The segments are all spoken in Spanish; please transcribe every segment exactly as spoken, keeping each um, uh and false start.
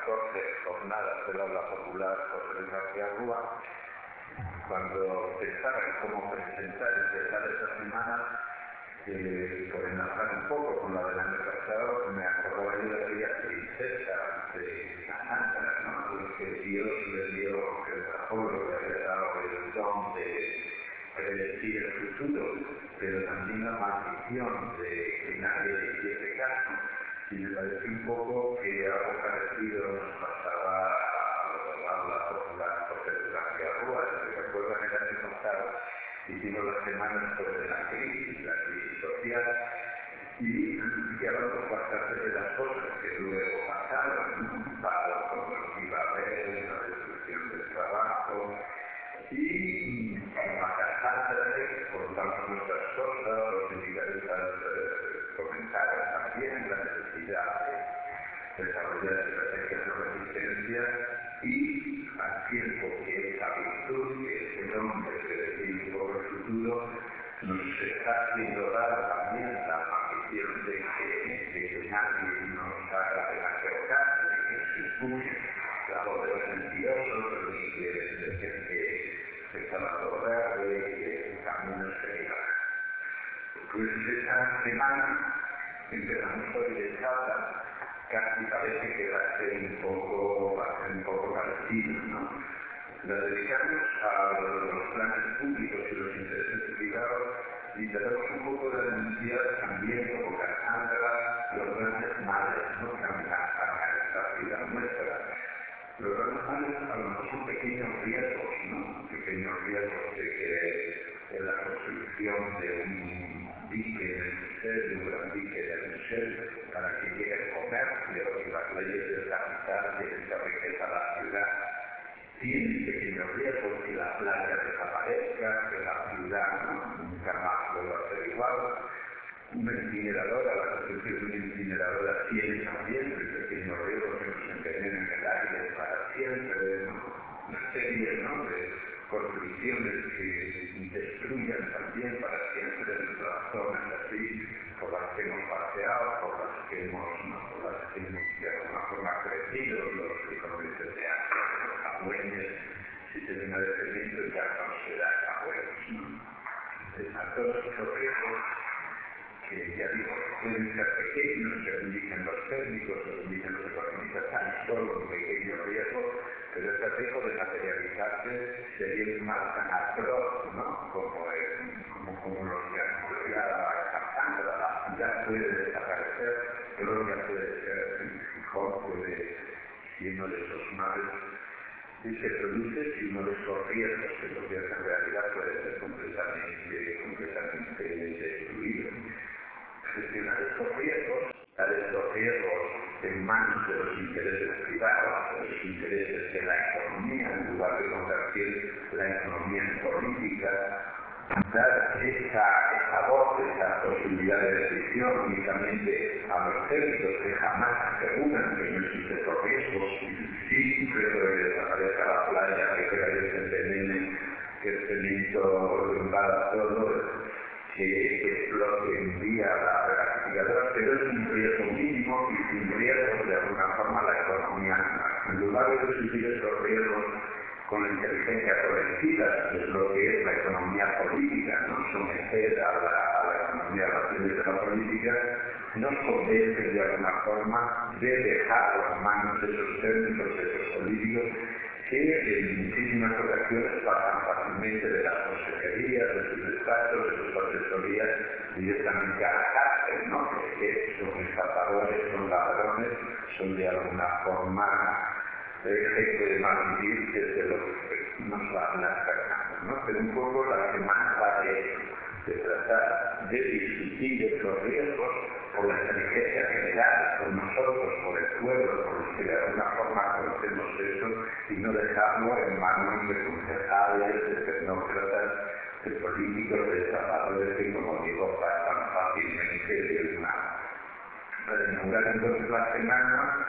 catorce jornadas del habla popular José Luis García Rúa, cuando pensaba en cómo presentar y empezar esta semana, eh, por enlazar un poco con la del año pasado, me acordaba yo de aquella princesa de Cassandra, ¿no? Que Dios le dio, que el Apolo le había dado el don de predecir el futuro, pero también la maldición de que nadie le hiciese caso. Y me parece un poco que algo parecido nos pasaba a la popular José Luis García Rúa. Si recuerdan, el año pasado hicimos las semanas sobre la crisis, la crisis social, y, y hablamos bastante de las cosas que luego pasaron, un paro como lo que iba a haber, la destrucción del trabajo, y como a Cassandra contamos nuestras cosas, los sindicalistas eh, comentaron también la necesidad de desarrollar estrategias de resistencia, y al tiempo que esa virtud, que ese nombre que decide por el futuro, nos está haciendo dar también la maldición de que, de que nadie nos haga demasiado caso, de que se impulse la voz de los mentirosos, de que de gente se está dando verde, de que el camino seguirá. Pues esta semana empezamos hoy de sábado, casi parece que va a ser un poco, va a ser un poco parecido, ¿no? La dedicamos a los planes públicos y los intereses privados y tratamos un poco de denunciar también como Cassandra los grandes males, ¿no? Que amenazan a esta vida nuestra. Los grandes males a lo mejor son pequeños riesgos, ¿no? Pequeños riesgos de que en la construcción de un dique en el Musel, de un gran dique en el Musel, para que llegue el comercio y las leyes del capital de esa riqueza a la ciudad, tienen pequeños riesgos, que la playa desaparezca, que la ciudad ¿no? nunca más vuelva a ser igual. Una incineradora, la construcción de una incineradora tiene también el pequeño riesgo que nos envenenen el aire para siempre, ¿no? Una serie ¿no? de construcciones que destruyan también para siempre las zonas así, por las que hemos paseado, por las que hemos, ¿no? por las que hemos de alguna forma crecido, los economistas de antes, los abuelos, si se ven a defender, ya no será abuelos, ¿no? Están todos esos riesgos que ya digo, pueden ser pequeños, según dicen los técnicos, según dicen los economistas, tan solo un pequeño riesgo, pero este riesgo de materializarse sería un mal tan atroz, ¿no? Como, es, como, como los que han estudiado a Cassandra, la ciudad puede desaparecer, Gloria puede ser mejor, puede, si uno de esos males y se produce si uno de esos riesgos que convierte en realidad puede ser completamente, completamente destruido. Gestionar estos riesgos, dar estos riesgos en manos de los intereses privados, de los intereses de la economía, en lugar de convertir la economía en política, dar esa, esa voz, esa posibilidad de decisión únicamente a los técnicos que jamás aseguran que no existen estos riesgos, sí, pero que desaparezca la playa, que se envenenen, que el cemento invada todo, que explote un día la regasificadora, pero es un riesgo mínimo y sin riesgo de alguna forma la economía. En lugar de reducir estos riesgos con la inteligencia colectiva, que es lo que es la economía política, ¿no? Someter a la, a la economía a las leyes de la política, nos convence de alguna forma de dejar las manos de esos técnicos, de esos políticos, que en muchísimas ocasiones pasan fácilmente de las consejerías, de sus despachos, de sus asesorías, directamente a la cárcel, ¿no? Porque son estafadores, son ladrones, son de alguna forma gente de mal vivir, que es de lo que nos van a sacar, ¿no? Pero un poco la semana va de, de tratar de discutir esos riesgos por la inteligencia general, por nosotros, por el pueblo, por los que de alguna forma conocemos eso, y no dejarlo en manos de concejales, de tecnócratas, de políticos, de estafadores que, como digo, pasan fácilmente de una. Para inaugurar entonces la semana,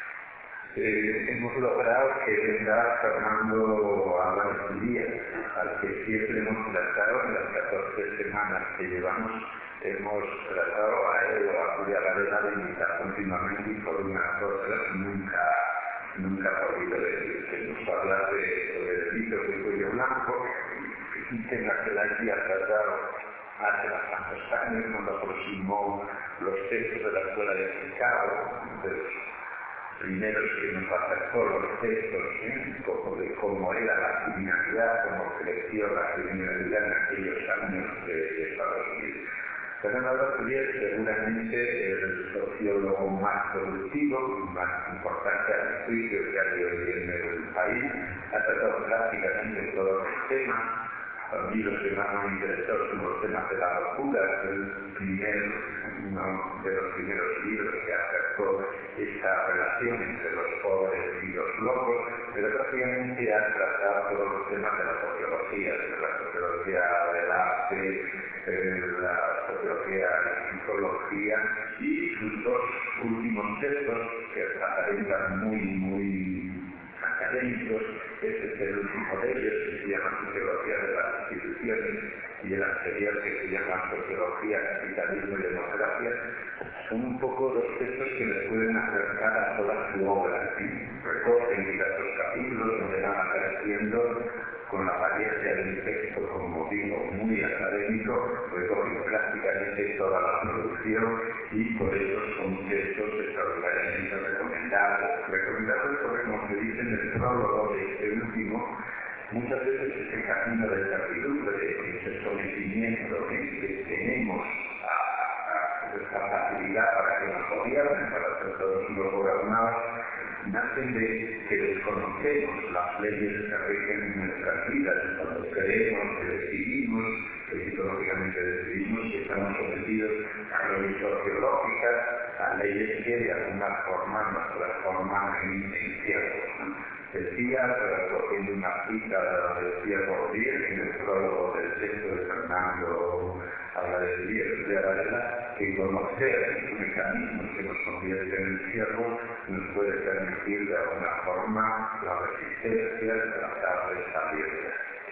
Eh, hemos logrado que venga Fernando Álvarez Díaz, al que siempre hemos tratado en las catorce semanas que llevamos, hemos tratado a él o a Julia Varela de invitar continuamente y por unas cosas nunca, nunca ha oído de, que nos hablar de, sobre delitos de cuello blanco, que en la que la había tratado hace bastantes años, cuando aproximó los textos de la escuela de Chicago, de los primeros que nos acercó los textos, ¿eh? Como de cómo era la criminalidad, cómo creció la criminalidad en aquellos años de, de Estados Unidos. Fernando Arturiel, seguramente el sociólogo más productivo, más importante a mi juicio que ha habido en el país, ha tratado prácticamente todos los temas. A mí los que más me interesó son los temas de la locura, el primer, uno de los primeros libros que acercó esta relación entre los pobres y los locos, pero prácticamente ha tratado todos los temas de la sociología, de la sociología del arte, de la sociología y psicología, y sus dos últimos textos, que aparentan muy, muy académicos, este es el último de ellos, que se llama Sociología de las Instituciones, y el anterior, que se llama Sociología, Capitalismo y Democracia, son un poco los textos que les pueden acercar a toda su obra. Recogen diversos capítulos donde van apareciendo con la apariencia del texto, como digo, muy académico, recogen prácticamente toda la producción y por eso son textos extraordinariamente recomendados. Recomendados porque, como se dice en el prólogo de este último, muchas veces es el camino del servidumbre, ese sometimiento que tenemos a, a esta facilidad para que nos gobiernen, para ser todos los gobernados, nacen de que desconocemos las leyes que rigen nuestras vidas, cuando creemos que decidimos, que psicológicamente decidimos que estamos sometidos a leyes sociológicas, a leyes que de alguna forma nos transforman en infiernos, ¿no? Decía, recogiendo una cita de decía Bourdieu en el prólogo del texto de Fernando habla de Díaz de Varela, que conocer los mecanismos que nos convierten en infierno nos puede permitir de alguna forma la resistencia de tratar de salir.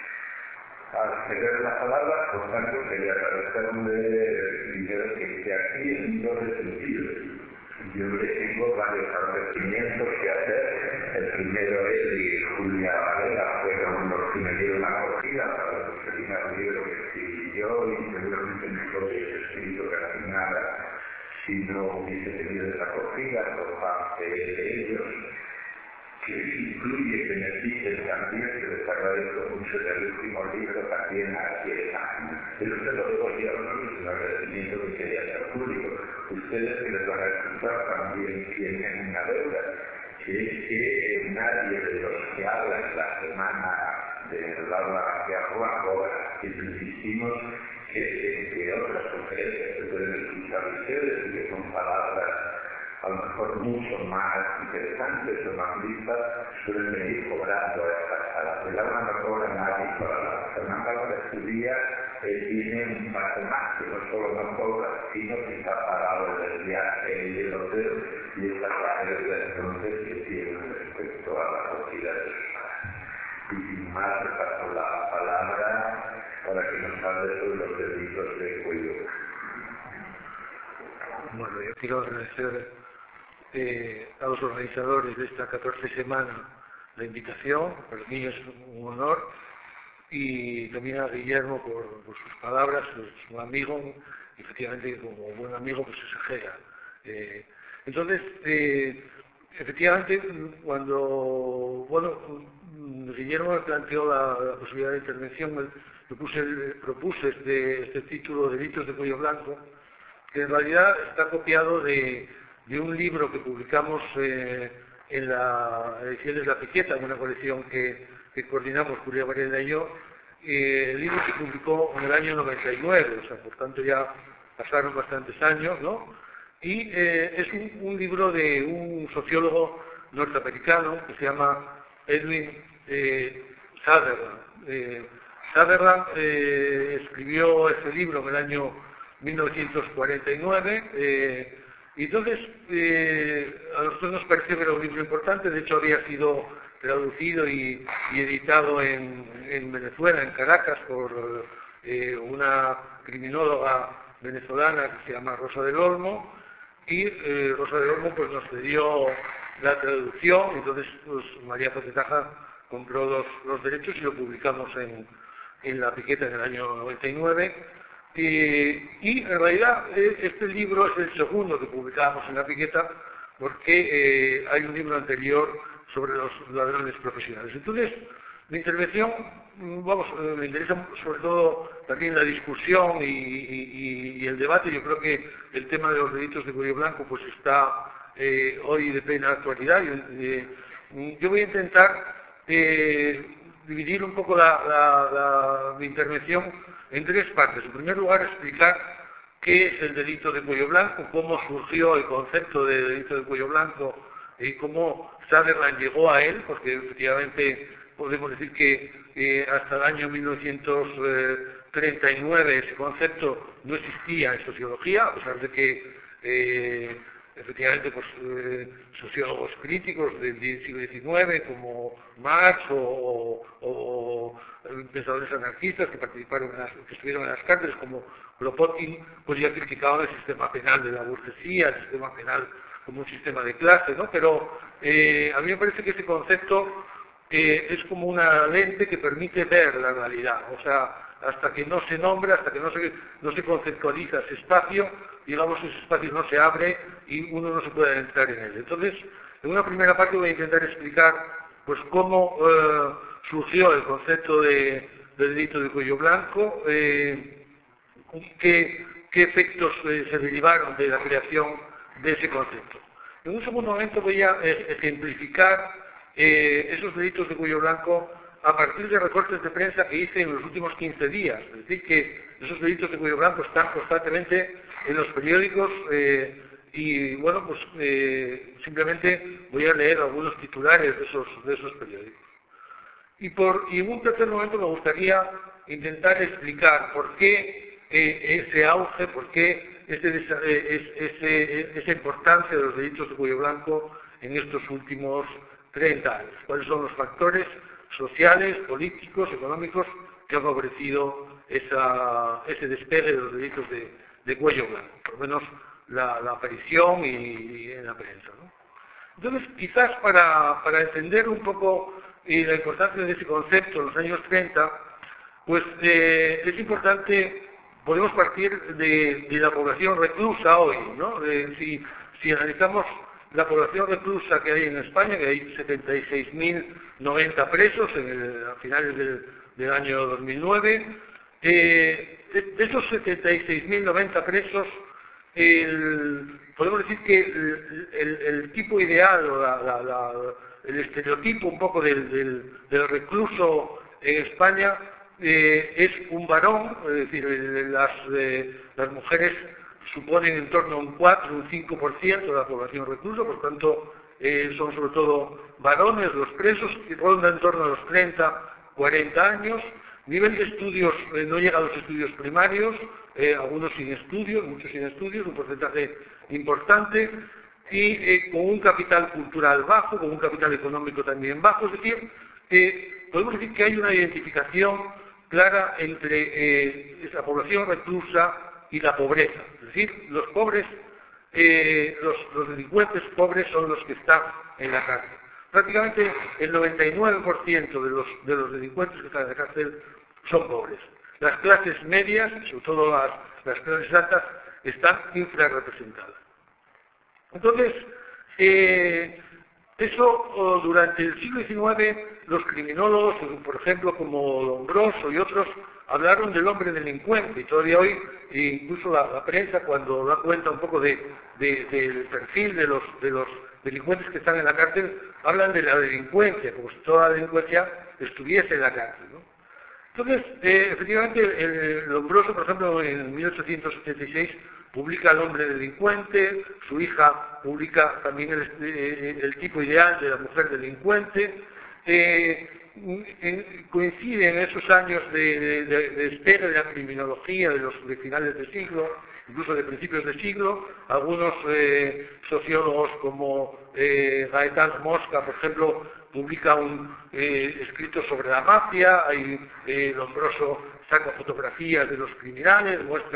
Al ceder la palabra, por tanto, quería agradecerle primero que esté aquí en doble sentido. Yo le tengo varios agradecimientos que hacer. El primero es de Julia Varela, fueron los que me dieron la acogida para el primer libro que escribí yo, y seguramente no hubiese escrito casi nada si no hubiese tenido esa acogida por parte de ellos, que incluye beneficios también, que les agradezco mucho del último libro también a diez años. Pero se lo digo yo, ¿no? Es un agradecimiento que quería hacer público. Ustedes que les van a escuchar también tienen una deuda, que es que nadie de los que hablan la semana del aula García Ruaco, que insistimos que entre otras conferencias que pueden escuchar ustedes, que son palabras a lo mejor mucho más interesantes o más listas, suelen venir cobrando estas salas. El aula no cobra nadie para la Fernanda que estudia, eh, tiene un paso más, que no solo no cobra, sino que está parado en el viaje y el hotel, y esta carrera entonces que tiene respecto a la sociedad de y sin más, paso la palabra para que nos hable sobre los delitos de cuello. Bueno, yo quiero agradecer eh, a los organizadores de esta catorce semana la invitación, para mí es un honor, y también a Guillermo por, por sus palabras, es un amigo, y efectivamente como buen amigo pues se exagera. Eh, entonces, eh, efectivamente, cuando bueno, Guillermo me planteó la, la posibilidad de intervención, me, me puse, propuse este, este título, Delitos de Cuello Blanco, que en realidad está copiado de, de un libro que publicamos eh, en la edición de La Piqueta, en una colección que, que coordinamos Julia Varela y yo. Eh, el libro se publicó en el año noventa y nueve, o sea, por tanto ya pasaron bastantes años, ¿no? Y eh, es un, un libro de un sociólogo norteamericano que se llama Edwin eh, Sutherland. Eh, Sutherland eh, escribió este libro en el año mil novecientos cuarenta y nueve, eh, y entonces eh, a nosotros nos pareció que era un libro importante. De hecho había sido traducido y, y editado en, en Venezuela, en Caracas, por eh, una criminóloga venezolana que se llama Rosa del Olmo, y eh, Rosa del Olmo pues, nos cedió la traducción, entonces pues, María José Taja compró los, los derechos y lo publicamos en, en La Piqueta en el año noventa y nueve. Eh, y en realidad este libro es el segundo que publicamos en La Piqueta porque eh, hay un libro anterior sobre los ladrones profesionales. Entonces, mi intervención, vamos, eh, me interesa sobre todo también la discusión y, y, y el debate. Yo creo que el tema de los delitos de cuello blanco pues está eh, hoy de plena actualidad. Yo, eh, yo voy a intentar eh, dividir un poco la, la, la, mi intervención en tres partes. En primer lugar, explicar qué es el delito de cuello blanco, cómo surgió el concepto de delito de cuello blanco y cómo Sutherland llegó a él, porque efectivamente podemos decir que eh, hasta el año mil novecientos treinta y nueve ese concepto no existía en sociología, a pesar de que eh, efectivamente pues, eh, sociólogos críticos del siglo diecinueve como Marx o, o, o pensadores anarquistas que participaron en las, que estuvieron en las cárceles como Kropotkin, pues ya criticaban el sistema penal de la burguesía, el sistema penal como un sistema de clase, ¿no? Pero eh, a mí me parece que ese concepto eh, es como una lente que permite ver la realidad, o sea, hasta que no se nombra, hasta que no se, no se conceptualiza ese espacio, digamos, ese espacio no se abre y uno no se puede entrar en él. Entonces, en una primera parte voy a intentar explicar pues cómo eh, surgió el concepto de, de delito de cuello blanco, eh, qué, qué efectos eh, se derivaron de la creación de ese concepto. En un segundo momento voy a eh, ejemplificar eh, esos delitos de cuello blanco a partir de recortes de prensa que hice en los últimos quince días. Es decir, que esos delitos de cuello blanco están constantemente en los periódicos eh, y, bueno, pues eh, simplemente voy a leer algunos titulares de esos, de esos periódicos. Y, por, y en un tercer momento me gustaría intentar explicar por qué eh, ese auge, por qué ese, ese, ese, esa importancia de los delitos de cuello blanco en estos últimos treinta años. ¿Cuáles son los factores sociales, políticos, económicos que han favorecido esa, ese despegue de los delitos de, de cuello blanco? Por lo menos la, la aparición y, y en la prensa, ¿no? Entonces, quizás para, para entender un poco eh, la importancia de ese concepto en los años treinta, pues eh, es importante, podemos partir de, de la población reclusa hoy, ¿no? De, si, si analizamos la población reclusa que hay en España, que hay setenta y seis mil noventa presos en el, a finales del, del año dos mil nueve, eh, de, de esos setenta y seis mil noventa presos, el, podemos decir que el, el, el tipo ideal, o la, la, la, el estereotipo un poco del, del, del recluso en España eh, es un varón, es decir, las, eh, las mujeres suponen en torno a un cuatro, un cinco por ciento de la población reclusa, por tanto eh, son sobre todo varones los presos, que rondan en torno a los treinta, cuarenta años, nivel de estudios, eh, no llega a los estudios primarios, eh, algunos sin estudios, muchos sin estudios, un porcentaje importante, y eh, con un capital cultural bajo, con un capital económico también bajo, es decir, eh, podemos decir que hay una identificación clara entre eh, esa población reclusa y la pobreza. Es decir, los pobres, eh, los, los delincuentes pobres son los que están en la cárcel. Prácticamente el noventa y nueve por ciento de los, de los delincuentes que están en la cárcel son pobres. Las clases medias, sobre todo las, las clases altas, están infrarrepresentadas. Entonces, eh, eso oh, durante el siglo diecinueve los criminólogos, por ejemplo, como Lombroso y otros, hablaron del hombre delincuente, y todavía hoy, incluso la, la prensa, cuando da cuenta un poco de, de, del perfil de los, de los delincuentes que están en la cárcel, hablan de la delincuencia, como si toda la delincuencia estuviese en la cárcel, ¿no? Entonces, eh, efectivamente, el Lombroso, por ejemplo, en mil ochocientos ochenta y seis, publica El hombre delincuente, su hija publica también el, el, el tipo ideal de la mujer delincuente. Eh, coincide en esos años de, de, de, de espera de la criminología de los de finales de siglo, incluso de principios de siglo. Algunos eh, sociólogos como eh, Gaetán Mosca, por ejemplo, publica un eh, escrito sobre la mafia. Hay, eh, Lombroso saca fotografías de los criminales, muestra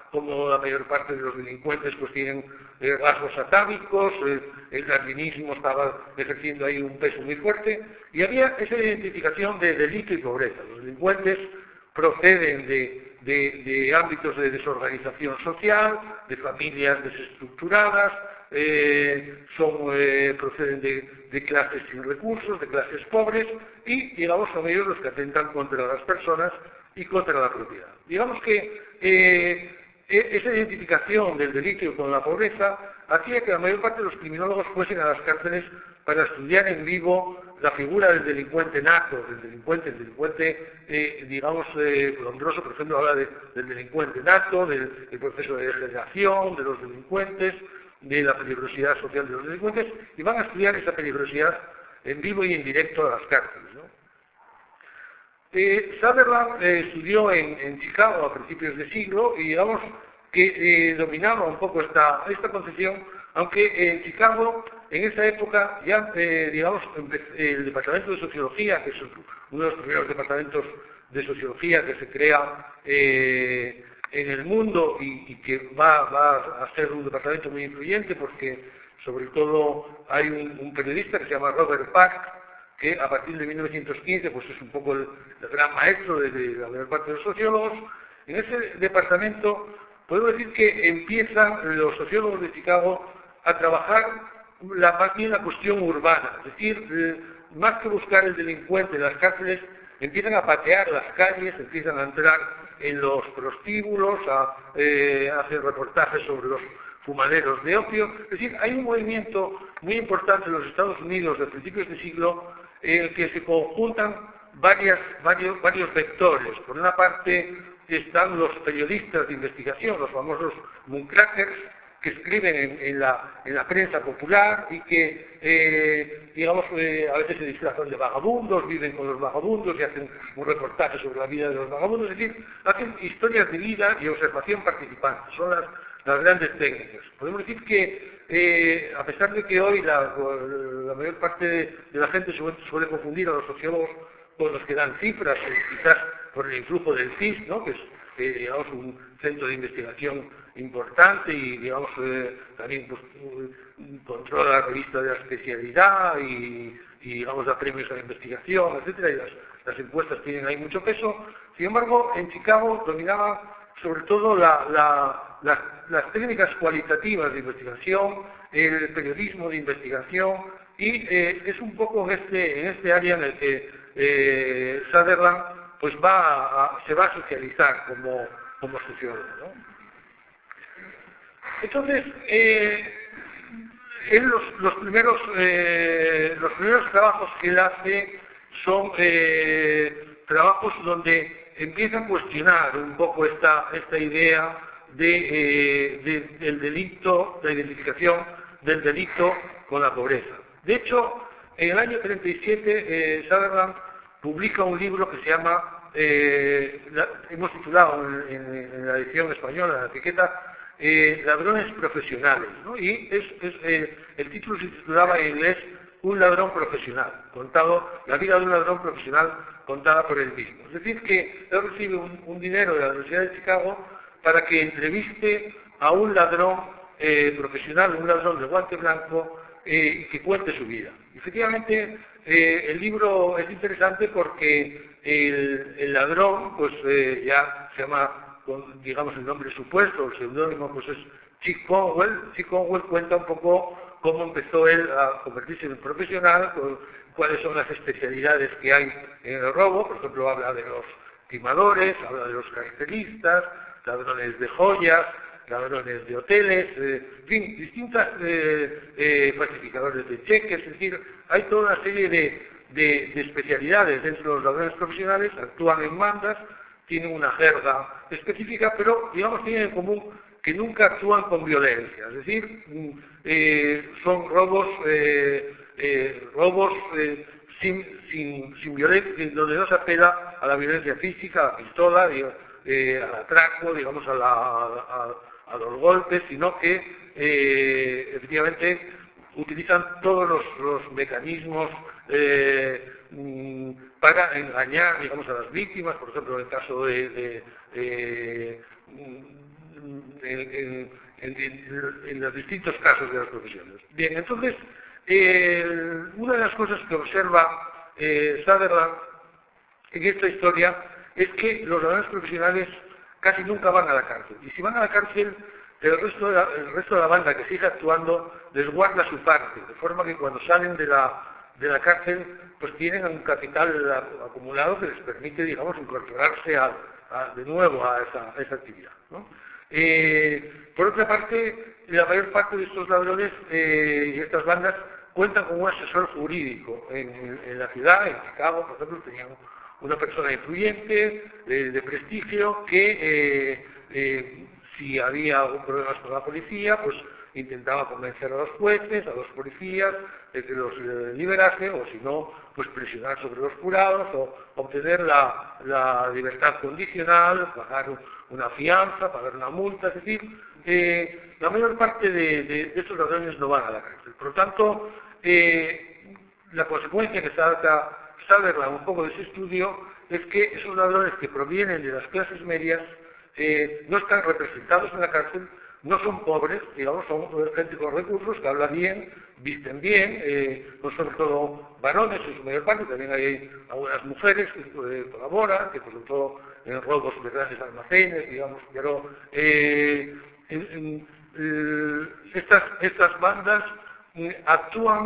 como la mayor parte de los delincuentes pues tienen eh, rasgos atávicos, eh, el darwinismo estaba ejerciendo ahí un peso muy fuerte, y había esa identificación de delito y pobreza. Los delincuentes proceden de, de, de ámbitos de desorganización social, de familias desestructuradas, eh, son, eh, proceden de, de clases sin recursos, de clases pobres, y digamos son ellos los que atentan contra las personas y contra la propiedad. Digamos que eh, esa identificación del delito con la pobreza hacía que la mayor parte de los criminólogos fuesen a las cárceles para estudiar en vivo la figura del delincuente nato, del delincuente, el delincuente, eh, digamos, eh, Londroso, por ejemplo, habla de, del delincuente nato, del, del proceso de degeneración, de los delincuentes, de la peligrosidad social de los delincuentes, y van a estudiar esa peligrosidad en vivo y en directo a las cárceles, ¿no? Eh, Sutherland eh, estudió en, en Chicago a principios de siglo y digamos que eh, dominaba un poco esta, esta concepción, aunque en Chicago en esa época ya, eh, digamos, el departamento de sociología, que es uno de los primeros departamentos de sociología que se crea eh, en el mundo y, y que va, va a ser un departamento muy influyente porque sobre todo hay un, un periodista que se llama Robert Park, que a partir de mil novecientos quince pues es un poco el, el gran maestro de, de la mayor parte de los sociólogos. En ese departamento podemos decir que empiezan los sociólogos de Chicago a trabajar la, más bien la cuestión urbana, es decir, eh, más que buscar el delincuente en las cárceles, empiezan a patear las calles, empiezan a entrar en los prostíbulos, a eh, hacer reportajes sobre los fumaderos de opio. Es decir, hay un movimiento muy importante en los Estados Unidos de principios de siglo en el que se conjuntan varias, varios, varios vectores. Por una parte están los periodistas de investigación, los famosos mooncrackers, que escriben en, en, la, en la prensa popular y que, eh, digamos, eh, a veces se disfrazan de vagabundos, viven con los vagabundos y hacen un reportaje sobre la vida de los vagabundos, es decir, hacen historias de vida y observación participante, son las, las grandes técnicas. Podemos decir que, eh, a pesar de que hoy la, la mayor parte de, de la gente suele, suele confundir a los sociólogos con los que dan cifras, eh, quizás por el influjo del C I S, ¿no?, que es eh, digamos, un centro de investigación importante y digamos eh, también pues, controla la revista de la especialidad y, y digamos da premios a la investigación, etcétera, y las, las encuestas tienen ahí mucho peso. Sin embargo, en Chicago dominaba sobre todo la, la, las, las técnicas cualitativas de investigación, el periodismo de investigación, y eh, es un poco en este, en este área en el que eh, Sutherland pues va a, se va a socializar como, como sociólogo, ¿no? Entonces, eh, él los, los, primeros, eh, los primeros trabajos que él hace son eh, trabajos donde empieza a cuestionar un poco esta, esta idea de, eh, de, del delito, la identificación del delito con la pobreza. De hecho, en el año treinta y siete, eh, Sutherland publica un libro que se llama, eh, la, hemos titulado en, en, en la edición española, en la etiqueta, eh, Ladrones Profesionales, ¿no? Y es, es, eh, el título se titulaba en inglés Un ladrón profesional, contado, la vida de un ladrón profesional contada por él mismo. Es decir, que él recibe un, un dinero de la Universidad de Chicago para que entreviste a un ladrón eh, profesional, un ladrón de guante blanco, eh, y que cuente su vida. Efectivamente, eh, el libro es interesante porque el, el ladrón, pues eh, ya se llama, con, digamos, el nombre supuesto, el seudónimo, pues es Chick Conwell. Chick Conwell cuenta un poco cómo empezó él a convertirse en un profesional, cuáles son las especialidades que hay en el robo. Por ejemplo, habla de los timadores, habla de los cartelistas, ladrones de joyas, ladrones de hoteles, eh, en fin, distintas eh, eh, falsificadores de cheques. Es decir, hay toda una serie de, de, de especialidades dentro de los ladrones profesionales, actúan en bandas, tienen una jerga específica, pero digamos tienen en común que nunca actúan con violencia, es decir, eh, son robos, eh, eh, robos eh, sin, sin, sin violencia, donde no se apela a la violencia física, a la pistola, eh, al atraco, digamos, a, la, a, a los golpes, sino que eh, efectivamente utilizan todos los, los mecanismos eh, para engañar, digamos, a las víctimas. Por ejemplo, en el caso de, de, de en, en, en, en los distintos casos de las profesiones. Bien, entonces, eh, una de las cosas que observa eh, Sutherland en esta historia es que los ladrones profesionales casi nunca van a la cárcel. Y si van a la cárcel, el resto de la, el resto de la banda que sigue actuando les guarda su parte, de forma que cuando salen de la, de la cárcel, pues tienen un capital acumulado que les permite, digamos, incorporarse a, a, de nuevo a esa, a esa actividad, ¿no? Eh, por otra parte, la mayor parte de estos ladrones eh, y estas bandas cuentan con un asesor jurídico. En, en la ciudad, en Chicago, por ejemplo, tenían una persona influyente, de, de prestigio, que eh, eh, si había algún problema con la policía, pues intentaba convencer a los jueces, a los policías, de que los eh, liberase, o si no, pues presionar sobre los jurados, o obtener la, la libertad condicional, pagar una fianza, pagar una multa, es decir, eh, la mayor parte de, de, de estos ladrones no van a la cárcel. Por lo tanto, eh, la consecuencia que saca Sutherland un poco de ese estudio es que esos ladrones que provienen de las clases medias eh, no están representados en la cárcel, no son pobres, digamos, son gente con recursos, que habla bien, visten bien, eh, no son todo varones en su mayor parte, también hay algunas mujeres que eh, colaboran, que sobre todo en robos de grandes almacenes, digamos, pero eh, en, en, eh, estas, estas bandas eh, actúan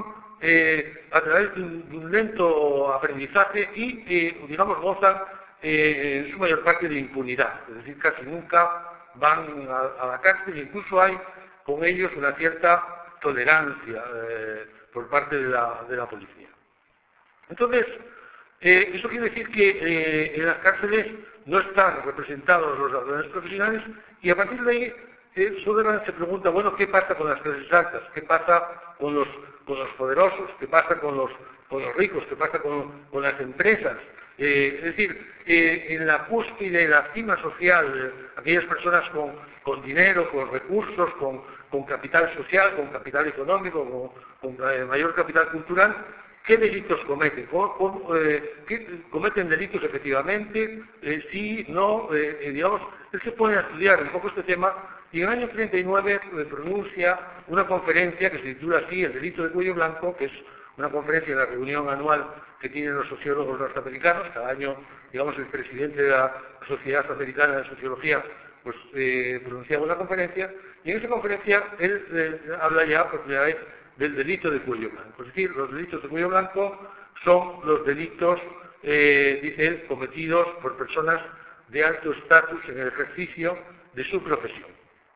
eh, a través de un, de un lento aprendizaje y, eh, digamos, gozan eh, en su mayor parte de impunidad, es decir, casi nunca van a, a la cárcel, incluso hay con ellos una cierta tolerancia eh, por parte de la, de la policía. Entonces, eh, eso quiere decir que eh, en las cárceles no están representados los ladrones profesionales y a partir de ahí eh, Sutherland se pregunta, bueno, ¿qué pasa con las clases altas? ¿Qué pasa con los, con los poderosos? ¿Qué pasa con los, con los ricos? ¿Qué pasa con, con las empresas? Eh, es decir, eh, en la cúspide, en la cima social, eh, aquellas personas con, con dinero, con recursos, con, con capital social, con capital económico, con, con eh, mayor capital cultural, ¿qué delitos cometen? ¿Cómo, cómo, eh, ¿qué, ¿Cometen delitos efectivamente? Eh, sí, no, eh, digamos, él se pone a estudiar un poco este tema y en el año treinta y nueve eh, pronuncia una conferencia que se titula así, El delito de cuello blanco, que es una conferencia de la reunión anual que tienen los sociólogos norteamericanos. Cada año, digamos, el presidente de la Sociedad Americana de Sociología pues eh, pronunciaba una conferencia, y en esa conferencia él eh, habla ya por primera vez del delito de cuello blanco. Es decir, los delitos de cuello blanco son los delitos, eh, dice él, cometidos por personas de alto estatus en el ejercicio de su profesión.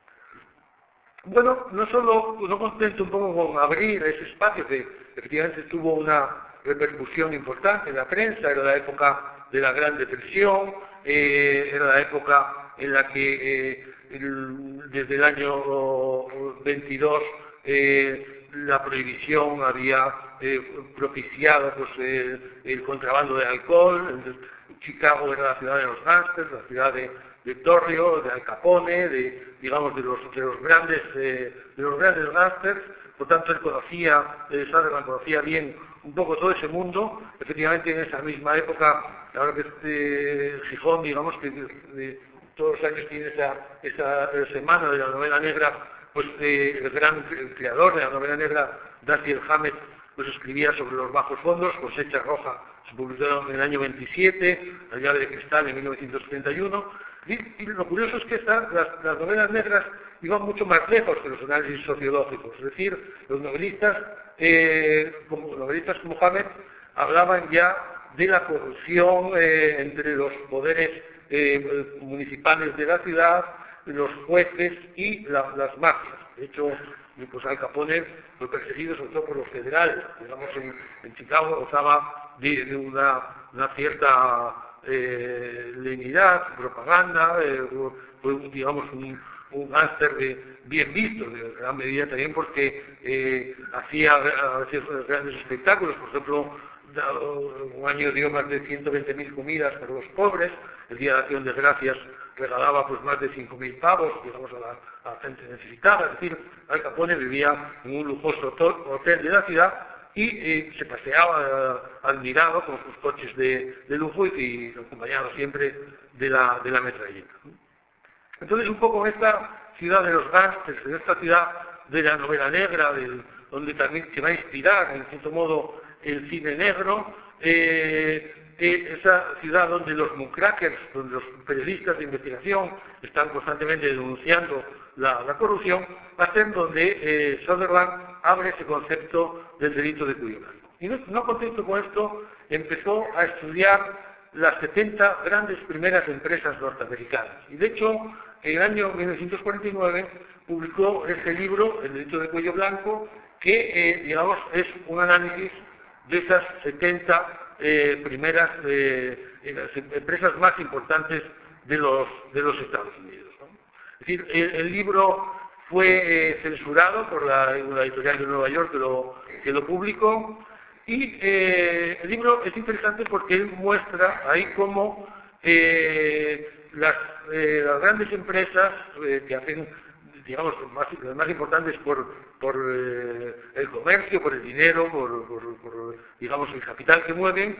Bueno, no solo, no contento un poco con abrir ese espacio que efectivamente tuvo una repercusión importante en la prensa, era la época de la Gran Depresión, eh, era la época en la que eh, el, desde el año veintidós eh, la prohibición había eh, propiciado pues, eh, el contrabando de alcohol. Entonces, Chicago era la ciudad de los gángsters, la ciudad de, de Torrio, de Al Capone, de, digamos, de los, de los grandes, eh, de los grandes gángsters. Por tanto, él conocía, eh, Sutherland conocía bien un poco todo ese mundo. Efectivamente, en esa misma época, ahora que este Gijón, digamos, que de, de, todos los años tiene esa, esa semana de la novela negra, pues eh, el gran el creador de la novela negra, Dashiell Hammett, pues escribía sobre los bajos fondos. Cosecha Roja se publicó en el año veintisiete, La llave de cristal en mil novecientos treinta y uno, y, y lo curioso es que esta, las, las novelas negras iban mucho más lejos que los análisis sociológicos. Es decir, los novelistas, eh, como novelistas como Hammett, hablaban ya de la corrupción eh, entre los poderes eh, municipales de la ciudad, los jueces y la, las mafias. De hecho, pues Al Capone fue perseguido sobre todo por los federales. Digamos, en, en Chicago gozaba de, de una, una cierta eh, lenidad, propaganda, eh, fue, digamos, un, un gángster bien visto, en gran medida también porque eh, hacía a veces grandes espectáculos. Por ejemplo, un año dio más de ciento veinte mil comidas para los pobres. El Día de Acción de Gracias regalaba pues más de cinco mil pavos, digamos, a la, a la gente necesitada. Es decir, Al Capone vivía en un lujoso hotel de la ciudad y eh, se paseaba eh, admirado con sus coches de, de lujo y, y acompañado siempre de la, de la metralleta. Entonces, un poco en esta ciudad de los gángsters, en esta ciudad de la novela negra, del, donde también se va a inspirar, en cierto modo, el cine negro, eh, eh, esa ciudad donde los mucrakers, donde los periodistas de investigación están constantemente denunciando la, la corrupción, va a ser donde eh, Sutherland abre ese concepto del delito de cuello blanco. Y no, no contento con esto, empezó a estudiar las setenta grandes primeras empresas norteamericanas. Y de hecho, en el año mil novecientos cuarenta y nueve publicó este libro, El delito de cuello blanco, que, eh, digamos, es un análisis de esas setenta eh, primeras eh, empresas más importantes de los, de los Estados Unidos, ¿no? Es decir, el, el libro fue eh, censurado por la, la editorial de Nueva York que lo, que lo publicó, y eh, el libro es interesante porque él muestra ahí cómo eh, las, eh, las grandes empresas eh, que hacen, digamos, más, las más importantes por, por eh, el comercio, por el dinero, por, por, por, digamos, el capital que mueven,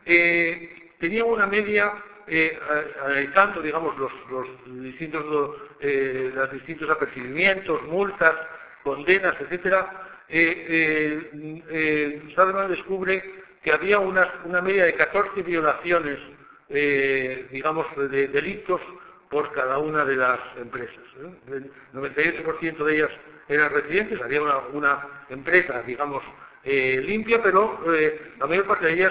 eh, tenían una media, eh, analizando, digamos, los, los distintos, eh, los distintos apercibimientos, multas, condenas, etcétera. Eh, eh, eh, Sutherland descubre que había una, una media de catorce violaciones, eh, digamos, de delitos por cada una de las empresas. ¿eh? El noventa y ocho por ciento de ellas eran residentes, había una, una empresa, digamos, eh, limpia, pero eh, la mayor parte de ellas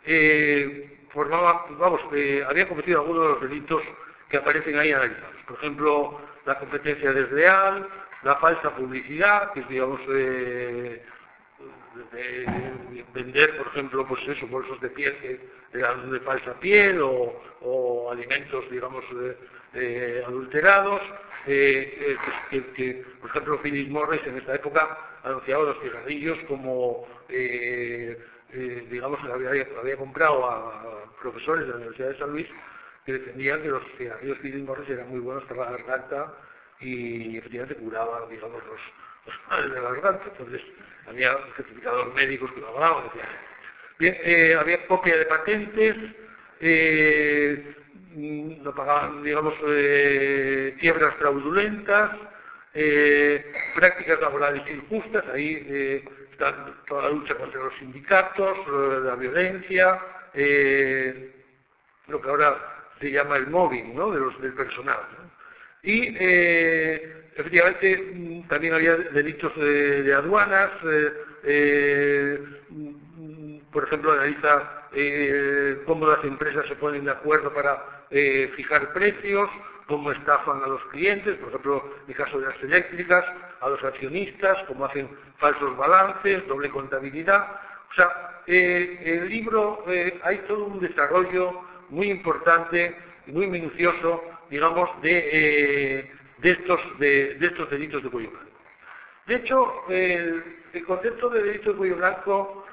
eh, formaba, vamos, eh, habían cometido algunos de los delitos que aparecen ahí analizados. Por ejemplo, la competencia desleal, la falsa publicidad, que es, digamos, eh, de, de vender, por ejemplo, pues eso, bolsos de piel que eran de falsa piel o, o alimentos, digamos, eh, eh, adulterados, eh, eh, que, que, por ejemplo, Philip Morris en esta época anunciaba los cigarrillos como, eh, eh, digamos, había, había comprado a profesores de la Universidad de San Luis que defendían que los cigarrillos Philip Morris eran muy buenos para la garganta y efectivamente curaban, digamos, los, los males de la garganta. Entonces había certificados médicos que lo hablaban, etcétera. Bien, eh, había copia de patentes, eh, no pagaban, digamos, eh, quiebras fraudulentas, eh, prácticas laborales injustas, ahí eh, está toda la lucha contra los sindicatos, la violencia, eh, lo que ahora se llama el mobbing, ¿no?, de los, del personal, ¿no? Y eh, efectivamente también había delitos de, de aduanas, eh, eh, por ejemplo, analiza eh, cómo las empresas se ponen de acuerdo para eh, fijar precios, cómo estafan a los clientes, por ejemplo, en el caso de las eléctricas, a los accionistas, cómo hacen falsos balances, doble contabilidad. O sea, eh, el libro, eh, hay todo un desarrollo muy importante, muy minucioso, digamos, de, eh, de, estos, de, de estos delitos de cuello blanco. De hecho, el, el concepto de delito de cuello blanco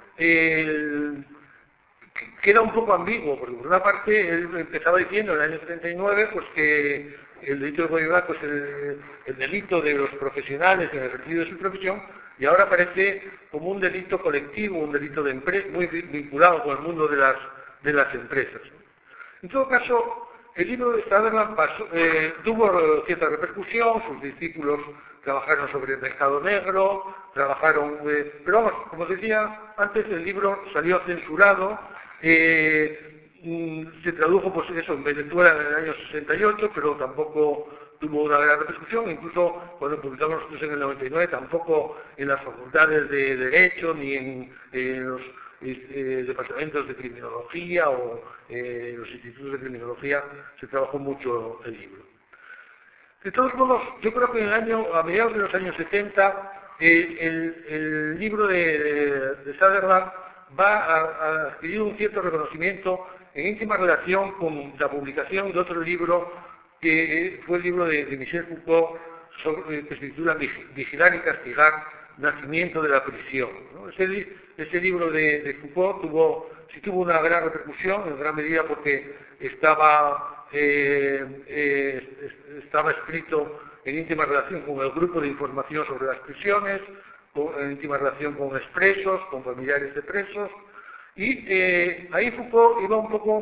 el, queda un poco ambiguo, porque por una parte él empezaba diciendo en el año treinta y nueve pues, que el delito de cuello blanco es el, el delito de los profesionales en el ejercicio de su profesión, y ahora aparece como un delito colectivo, un delito de empresa, muy vinculado con el mundo de las, de las empresas. En todo caso, el libro de Sutherland pasó, eh, tuvo cierta repercusión, sus discípulos trabajaron sobre el mercado negro, trabajaron, eh, pero vamos, como decía antes, el libro salió censurado, eh, mm, se tradujo pues eso en Venezuela en el año sesenta y ocho, pero tampoco tuvo una gran repercusión, incluso cuando publicamos nosotros en el noventa y nueve, tampoco en las facultades de Derecho ni en, en los Eh, departamentos de criminología o eh, los institutos de criminología se trabajó mucho el libro. De todos modos, yo creo que en el año, a mediados de los años setenta, eh, el, el libro de, de, de Sutherland va a, a adquirir un cierto reconocimiento en íntima relación con la publicación de otro libro que fue el libro de, de Michel Foucault, sobre, que se titula Vigilar y castigar, Nacimiento de la prisión, ¿no? Ese, ese libro de, de Foucault tuvo, sí tuvo una gran repercusión, en gran medida porque estaba, eh, eh, estaba escrito en íntima relación con el grupo de información sobre las prisiones, con, en íntima relación con expresos, con familiares de presos, y eh, ahí Foucault iba un poco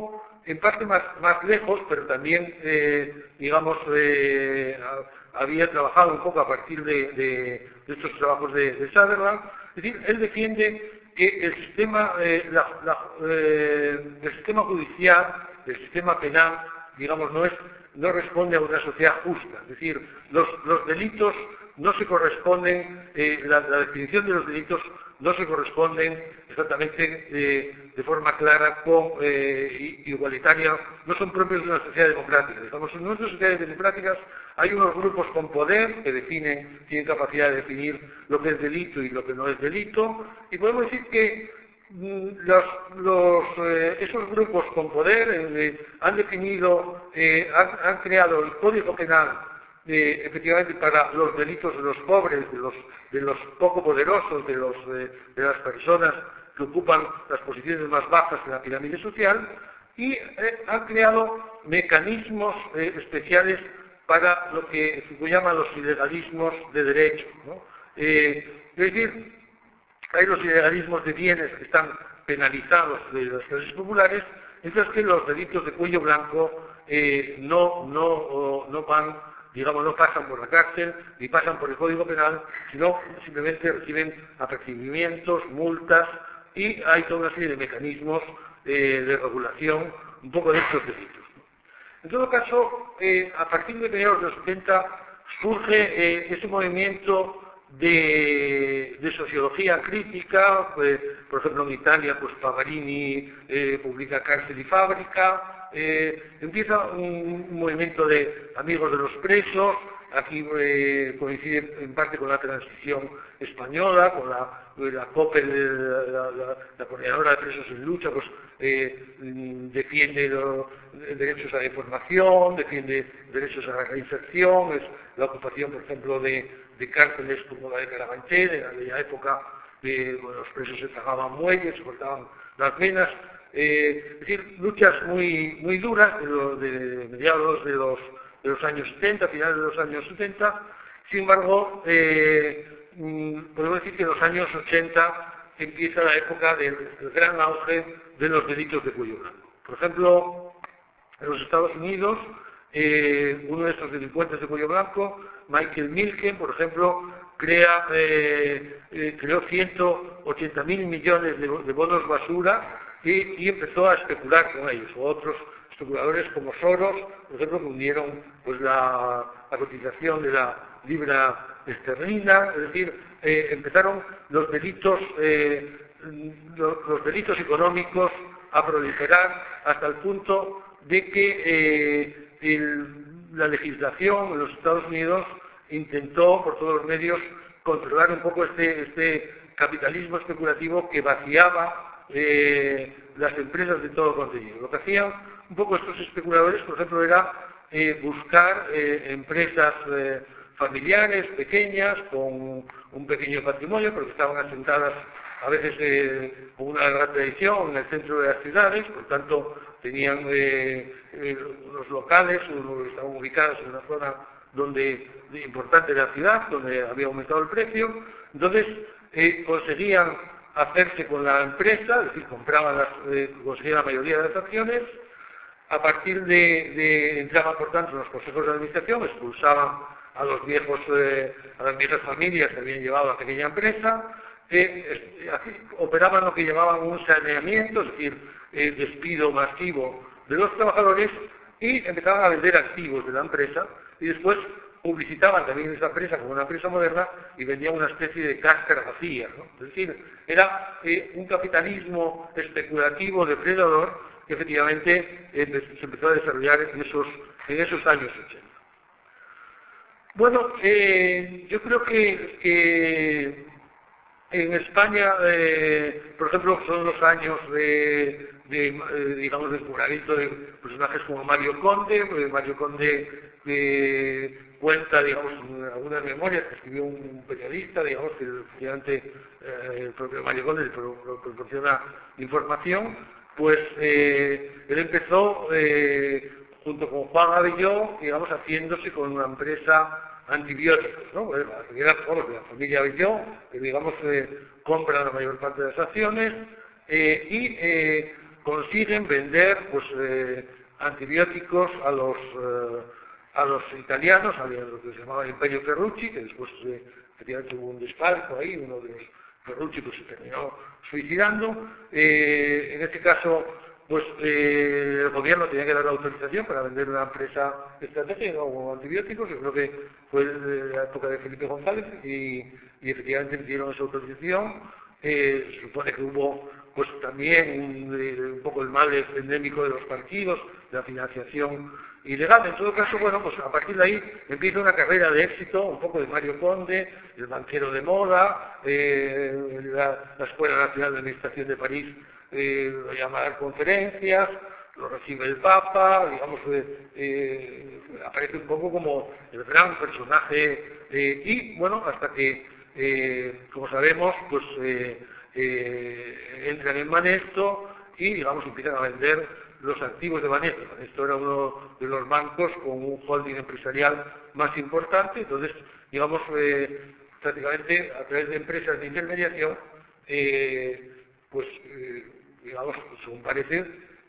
en parte más, más lejos, pero también, eh, digamos, eh, había trabajado un poco a partir de, de, de estos trabajos de, de Sutherland. Es decir, él defiende que el sistema, eh, la, la, eh, el sistema judicial, el sistema penal, digamos, no es, no responde a una sociedad justa. Es decir, los, los delitos no se corresponden, eh, la, la definición de los delitos no se corresponden exactamente eh, de forma clara con eh, igualitaria, no son propios de una sociedad democrática. Digamos, en nuestras sociedades democráticas hay unos grupos con poder que definen, tienen capacidad de definir lo que es delito y lo que no es delito, y podemos decir que mm, los, los, eh, esos grupos con poder eh, han definido, eh, han, han creado el Código Penal Eh, efectivamente para los delitos de los pobres, de los, de los poco poderosos, de, los, eh, de las personas que ocupan las posiciones más bajas en la pirámide social, y eh, han creado mecanismos eh, especiales para lo que se llaman los ilegalismos de derecho, ¿no? Eh, es decir, hay los ilegalismos de bienes que están penalizados de las clases populares, mientras que los delitos de cuello blanco eh, no, no, no van, digamos, no pasan por la cárcel, ni pasan por el Código Penal, sino simplemente reciben apercibimientos, multas, y hay toda una serie de mecanismos eh, de regulación un poco de estos delitos. En todo caso, eh, a partir de mediados de los setenta surge eh, ese movimiento de, de sociología crítica, pues, por ejemplo en Italia, pues Pavarini eh, publica Cárcel y Fábrica. Eh, empieza un, un movimiento de amigos de los presos, aquí eh, coincide en parte con la transición española, con la, la COPE, la, la, la coordinadora de presos en lucha, pues eh, defiende los derechos a la información, defiende derechos a la reinserción, es la ocupación, por ejemplo, de, de cárceles como la de Carabanchel, en aquella época de, bueno, los presos se tragaban muelles, se cortaban las venas. Eh, es decir, luchas muy, muy duras de, lo, de mediados de los, de los años setenta, finales de los años setenta. Sin embargo, eh, podemos decir que en los años ochenta empieza la época del, del gran auge de los delitos de cuello blanco. Por ejemplo, en los Estados Unidos, eh, uno de estos delincuentes de cuello blanco, Michael Milken, por ejemplo, crea, eh, eh, creó ciento ochenta mil millones de, de bonos basura, Y, y empezó a especular con ellos, o otros especuladores como Soros, por ejemplo, que hundieron pues, la, la cotización de la libra esterlina, es decir, eh, empezaron los delitos, eh, los, los delitos económicos a proliferar hasta el punto de que eh, el, la legislación en los Estados Unidos intentó por todos los medios controlar un poco este, este capitalismo especulativo que vaciaba Eh, las empresas de todo contenido. Lo que hacían un poco estos especuladores, por ejemplo, era eh, buscar eh, empresas eh, familiares, pequeñas, con un pequeño patrimonio, pero que estaban asentadas a veces eh, con una gran tradición en el centro de las ciudades, por tanto tenían eh, eh, unos locales, unos, estaban ubicados en una zona donde importante de la ciudad, donde había aumentado el precio, entonces eh, conseguían hacerse con la empresa, es decir, compraban las, eh, conseguían la mayoría de las acciones, a partir de, de entraban por tanto en los consejos de administración, expulsaban a los viejos, eh, a las viejas familias que habían llevado a la pequeña empresa, eh, así, operaban lo que llamaban un saneamiento, es decir, eh, despido masivo de los trabajadores, y empezaban a vender activos de la empresa, y después publicitaban también esa empresa como una empresa moderna y vendían una especie de cáscara vacía, ¿no? Es decir, era eh, un capitalismo especulativo, depredador, que efectivamente eh, se empezó a desarrollar en esos, en esos años ochenta. Bueno, eh, yo creo que, que en España, eh, por ejemplo, son los años de, de eh, digamos, del descubrimiento de personajes como Mario Conde. eh, Mario Conde eh, cuenta, digamos, algunas memorias que escribió un periodista, digamos, que efectivamente eh, el propio Mario Conde le proporciona información, pues eh, él empezó eh, junto con Juan Abelló, digamos, haciéndose con una empresa antibióticos, ¿no? Bueno, era bueno, la familia Abelló, que digamos eh, compra la mayor parte de las acciones, eh, y eh, consiguen vender pues, eh, antibióticos a los, eh, a los italianos, a lo que se llamaba el Imperio Ferrucci, que después eh, efectivamente hubo un desfalco ahí, uno de los Ferrucci pues, se terminó suicidando. Eh, en este caso, pues eh, el gobierno tenía que dar la autorización para vender una empresa estratégica como antibióticos, yo creo que fue de la época de Felipe González, y, y efectivamente dieron esa autorización. Eh, se supone que hubo pues también un, eh, un poco el mal endémico de los partidos, de la financiación ilegal. En todo caso, bueno, pues a partir de ahí empieza una carrera de éxito, un poco de Mario Conde, el banquero de moda, eh, la, la Escuela Nacional de Administración de París eh, lo llama a dar conferencias, lo recibe el Papa, digamos, eh, eh, aparece un poco como el gran personaje, eh, y bueno, hasta que, eh, como sabemos, pues eh, eh, entran en Banesto y, digamos, empiezan a vender los activos de Banesto. Banesto era uno de los bancos con un holding empresarial más importante, entonces, digamos, eh, prácticamente a través de empresas de intermediación, eh, pues, eh, digamos, según parece,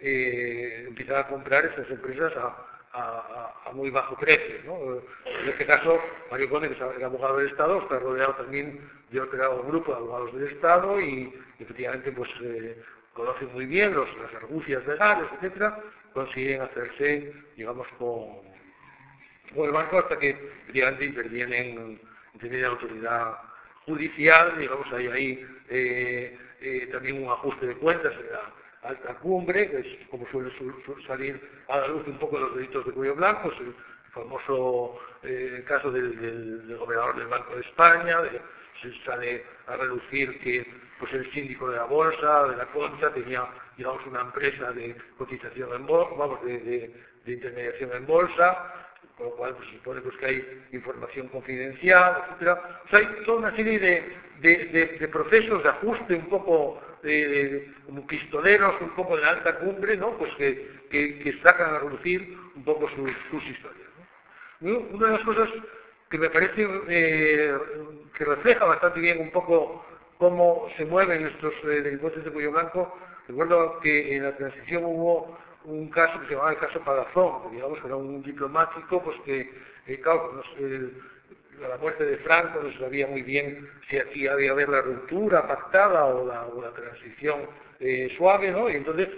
eh, empiezan a comprar esas empresas a, a, a muy bajo precio, ¿no? En este caso, Mario Conde, que es abogado del Estado, está rodeado también de otro grupo de abogados del Estado y, efectivamente, pues, eh, conoce muy bien los, las argucias legales, etcétera, consiguen hacerse, digamos, con, con el banco hasta que, efectivamente, intervienen, interviene la autoridad judicial, digamos, hay ahí eh, eh, también un ajuste de cuentas en la alta cumbre, que es como suele su, su salir a la luz un poco de los delitos de cuello blanco, el famoso eh, caso del, del, del gobernador del Banco de España, de, se sale a relucir que pues el síndico de la bolsa, de la Concha, tenía, digamos, una empresa de cotización en bolsa, vamos, de, de, de intermediación en bolsa, con lo cual pues, se supone pues, que hay información confidencial, etcétera. O sea, hay toda una serie de, de, de, de procesos de ajuste un poco de, de, como pistoleros, un poco de la alta cumbre, ¿no? Pues que, que, que sacan a relucir un poco sus, sus historias, ¿no? Una de las cosas que me parece eh, que refleja bastante bien un poco cómo se mueven estos eh, delincuentes de cuello blanco, recuerdo que en la transición hubo un caso que se llamaba el caso Palazón, que digamos que era un diplomático, pues que, eh, claro, no sé, a la muerte de Franco no se sabía muy bien si aquí había haber la ruptura pactada o la, o la transición eh, suave, ¿no? Y entonces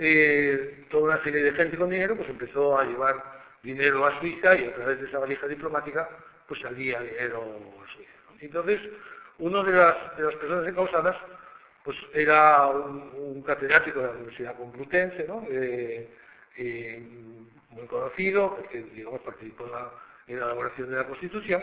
eh, toda una serie de gente con dinero pues empezó a llevar dinero a Suiza y a través de esa valija diplomática pues salía dinero a Suiza, ¿no? Entonces, una de las, de las personas encausadas pues era un, un catedrático de la Universidad Complutense, ¿no? Eh, eh, muy conocido, porque digamos participó en la, en la elaboración de la Constitución,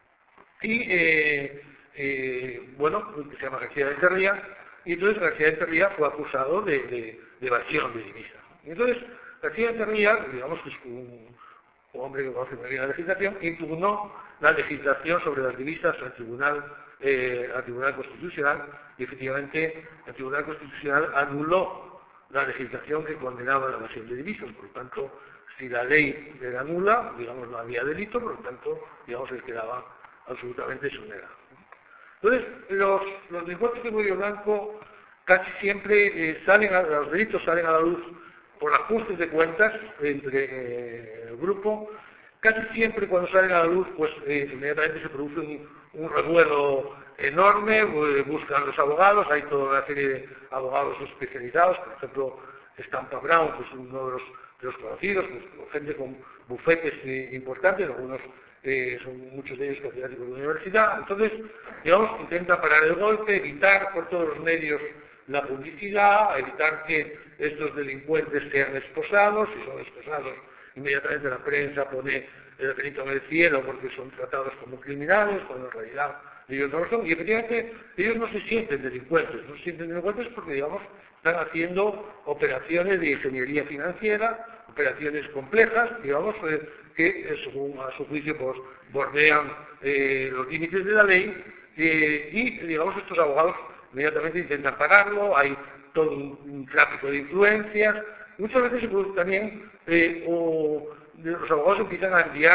y eh, eh, bueno, que se llama García de Enterría, y entonces García de Enterría fue acusado de, de, de evasión de divisas. Y entonces García de Enterría, digamos que es un, un hombre que conoce muy bien la legislación, impugnó la legislación sobre las divisas al Tribunal Eh, al Tribunal Constitucional, y efectivamente el Tribunal Constitucional anuló la legislación que condenaba la evasión de divisas. Por lo tanto, si la ley era nula, digamos, no había delito, por lo tanto, digamos, él quedaba absolutamente exonerado. Entonces, los, los delincuentes de cuello blanco casi siempre eh, salen, a, los delitos salen a la luz por ajustes de cuentas entre eh, el grupo. Casi siempre cuando salen a la luz, pues eh, inmediatamente se produce un, un revuelo enorme, eh, buscan los abogados, hay toda una serie de abogados especializados, por ejemplo, Stampa Brown, pues uno de los, de los conocidos, pues, gente con bufetes eh, importantes, algunos eh, son muchos de ellos catedráticos de la universidad. Entonces, digamos, intenta parar el golpe, evitar por todos los medios la publicidad, evitar que estos delincuentes sean esposados, si son esposados, inmediatamente la prensa pone el grito en el cielo porque son tratados como criminales, cuando en realidad ellos no lo son, y efectivamente ellos no se sienten delincuentes, no se sienten delincuentes porque, digamos, están haciendo operaciones de ingeniería financiera, operaciones complejas, digamos, eh, que eh, según a su juicio pues, bordean eh, los límites de la ley, eh, y, digamos, estos abogados inmediatamente intentan pararlo, hay todo un, un tráfico de influencias. Muchas veces se produce también, eh, o los abogados empiezan a enviar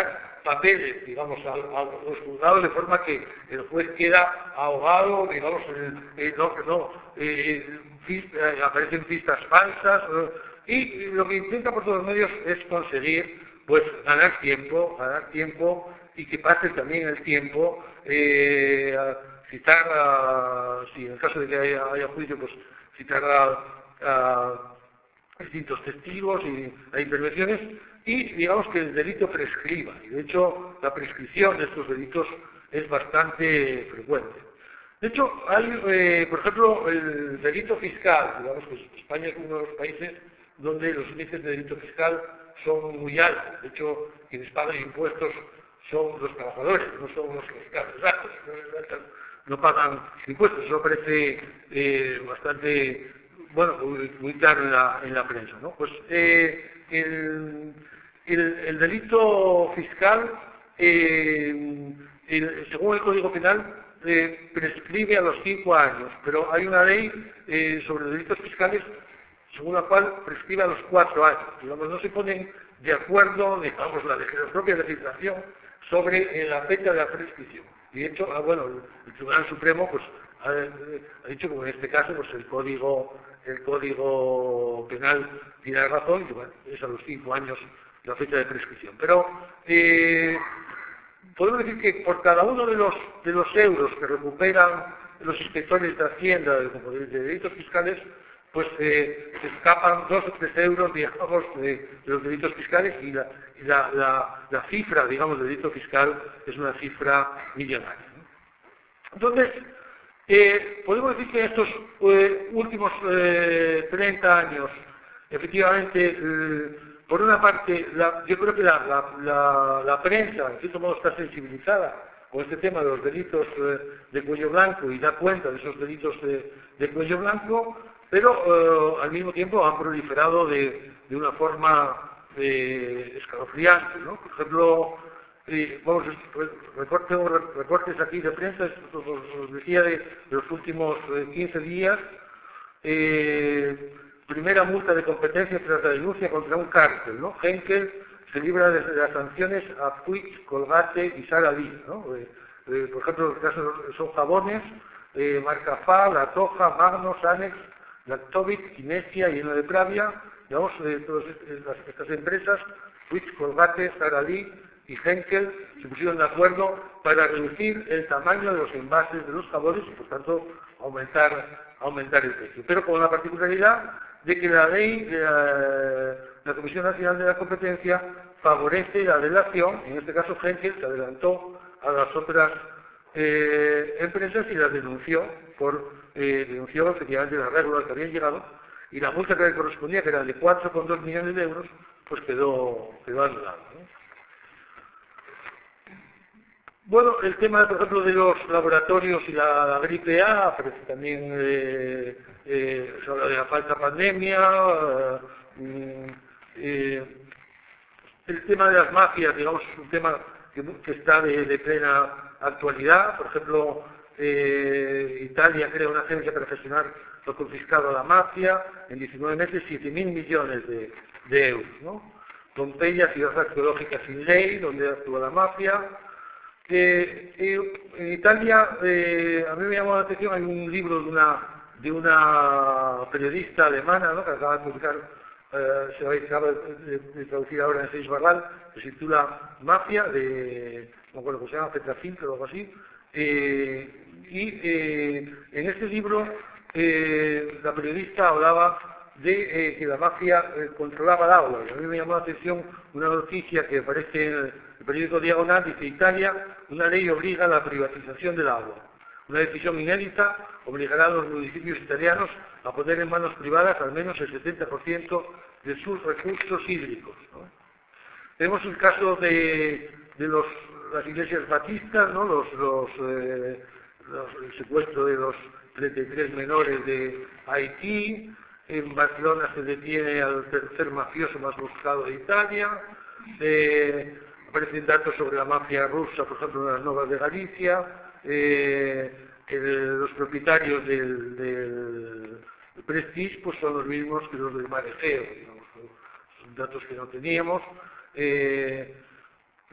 papeles, digamos, a, a los juzgados, de forma que el juez queda ahogado, digamos, en, en, no, no, eh, eh, aparecen pistas falsas, eh, y lo que intenta por todos los medios es conseguir, pues, ganar tiempo, ganar tiempo, y que pase también el tiempo, eh, a citar, a, si en el caso de que haya, haya juicio, pues, citar a, a distintos testigos y a intervenciones, y digamos que el delito prescriba, y de hecho la prescripción de estos delitos es bastante frecuente. De hecho, hay, eh, por ejemplo, el delito fiscal, digamos que España es uno de los países donde los índices de delito fiscal son muy altos. De hecho, quienes pagan impuestos son los trabajadores, no son los fiscales. No, no pagan impuestos, eso parece eh, bastante, bueno, muy, muy claro en la, en la prensa, ¿no? Pues eh, el, el, el delito fiscal, eh, el, según el Código Penal, eh, prescribe a los cinco años, pero hay una ley eh, sobre delitos fiscales según la cual prescribe a los cuatro años. Digamos, no se ponen de acuerdo, digamos, la, la propia legislación sobre eh, la fecha de la prescripción. Y de hecho, ah, bueno, el, el Tribunal Supremo pues ha, ha dicho que en este caso pues el código el código penal tiene razón y bueno, es a los cinco años la fecha de prescripción. Pero eh, podemos decir que por cada uno de los de los euros que recuperan los inspectores de Hacienda de, de, de delitos fiscales, pues eh, se escapan dos o tres euros, digamos, de, de los delitos fiscales y, la, y la, la, la cifra, digamos, del delito fiscal es una cifra millonaria, ¿no? Entonces, eh, podemos decir que en estos eh, últimos eh, treinta años, efectivamente, eh, por una parte, la, yo creo que la, la, la, la prensa, en cierto modo, está sensibilizada con este tema de los delitos eh, de cuello blanco y da cuenta de esos delitos de, de cuello blanco, pero eh, al mismo tiempo han proliferado de, de una forma eh, escalofriante, ¿no? Por ejemplo, eh, vamos, recortes, recortes aquí de prensa, esto os decía de, de los últimos eh, quince días, eh, primera multa de competencia tras la denuncia contra un cártel, ¿no? Henkel se libra de las sanciones a Puig, Colgate y Sara Lee, ¿no? Eh, eh, por ejemplo, los casos son jabones, eh, marca F A, La Toja, Magnus, Anex, Lactovit, Kinesia y Heno de Pravia, digamos, eh, todas estas, estas empresas, Puig, Colgate, Sara Lee y Henkel, se pusieron de acuerdo para reducir el tamaño de los envases de los jabones y, por tanto, aumentar, aumentar el precio. Pero con la particularidad de que la ley de la, la Comisión Nacional de la Competencia favorece la delación, en este caso Henkel se adelantó a las otras eh, empresas y las denunció por eh, denunció efectivamente las reglas que habían llegado y la multa que le correspondía, que era de cuatro coma dos millones de euros, pues quedó, quedó anulada, ¿no? Bueno, el tema, por ejemplo, de los laboratorios y la, la gripe A, aparece también eh, eh, se habla de la falsa pandemia, eh, eh, el tema de las mafias, digamos, es un tema que, que está de, de plena actualidad. Por ejemplo, eh, Italia crea una agencia para gestionar lo confiscado a la mafia, en diecinueve meses siete mil millones de, de euros, ¿no? Pompeya, ciudad arqueológica sin ley, donde actúa la mafia. Eh, eh, en Italia, eh, a mí me llamó la atención, hay un libro de una, de una periodista alemana, ¿no?, que acaba de publicar, eh, se acaba de, de traducir ahora en seis Barral, que se titula Mafia, de, no recuerdo cómo se llama, Petrafilm, o algo así, eh, y eh, en este libro eh, la periodista hablaba de eh, que la mafia eh, controlaba el agua. Y a mí me llamó la atención una noticia que aparece en el periódico Diagonal, dice: Italia, una ley obliga a la privatización del agua. Una decisión inédita obligará a los municipios italianos a poner en manos privadas al menos el setenta por ciento de sus recursos hídricos, ¿no? Tenemos el caso de, de los, las iglesias batistas, ¿no?, los, los, eh, los, el secuestro de los treinta y tres menores de Haití. En Barcelona se detiene al tercer mafioso más buscado de Italia. Eh, aparecen datos sobre la mafia rusa, por ejemplo, en las Novas de Galicia. Eh, el, los propietarios del, del Prestige pues son los mismos que los del Mar Egeo, digamos, son datos que no teníamos. Eh,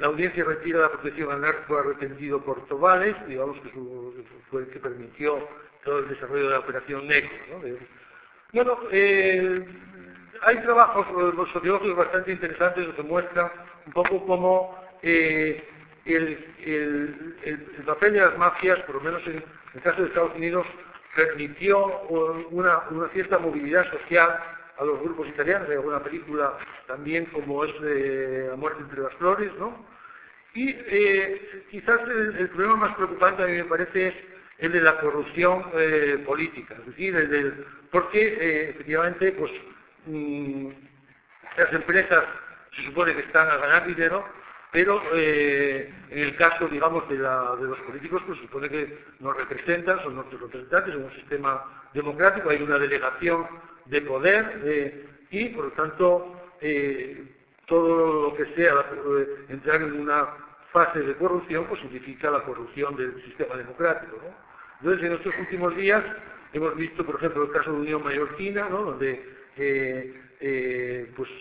la audiencia retira la protección al narco arrepentido por Tobales, digamos que fue el que permitió todo el desarrollo de la operación Negro, ¿no? Bueno, eh, hay trabajos los sociológicos bastante interesantes que muestran un poco cómo eh, el, el, el, el papel de las mafias, por lo menos en, en el caso de Estados Unidos, permitió una, una cierta movilidad social a los grupos italianos. Hay alguna película también como es eh, La muerte entre las flores, ¿no? Y eh, quizás el, el problema más preocupante a mí me parece es el de la corrupción eh, política, es decir, el del, porque eh, efectivamente pues, mmm, las empresas se supone que están a ganar dinero, pero eh, en el caso, digamos, de, la, de los políticos, pues se supone que nos representan, son nuestros representantes en un sistema democrático, hay una delegación de poder eh, y, por lo tanto, eh, todo lo que sea eh, entrar en una fase de corrupción, pues significa la corrupción del sistema democrático, ¿no? Entonces, en estos últimos días hemos visto, por ejemplo, el caso de Unión Mallorquina, ¿no? Donde eh, eh, pues,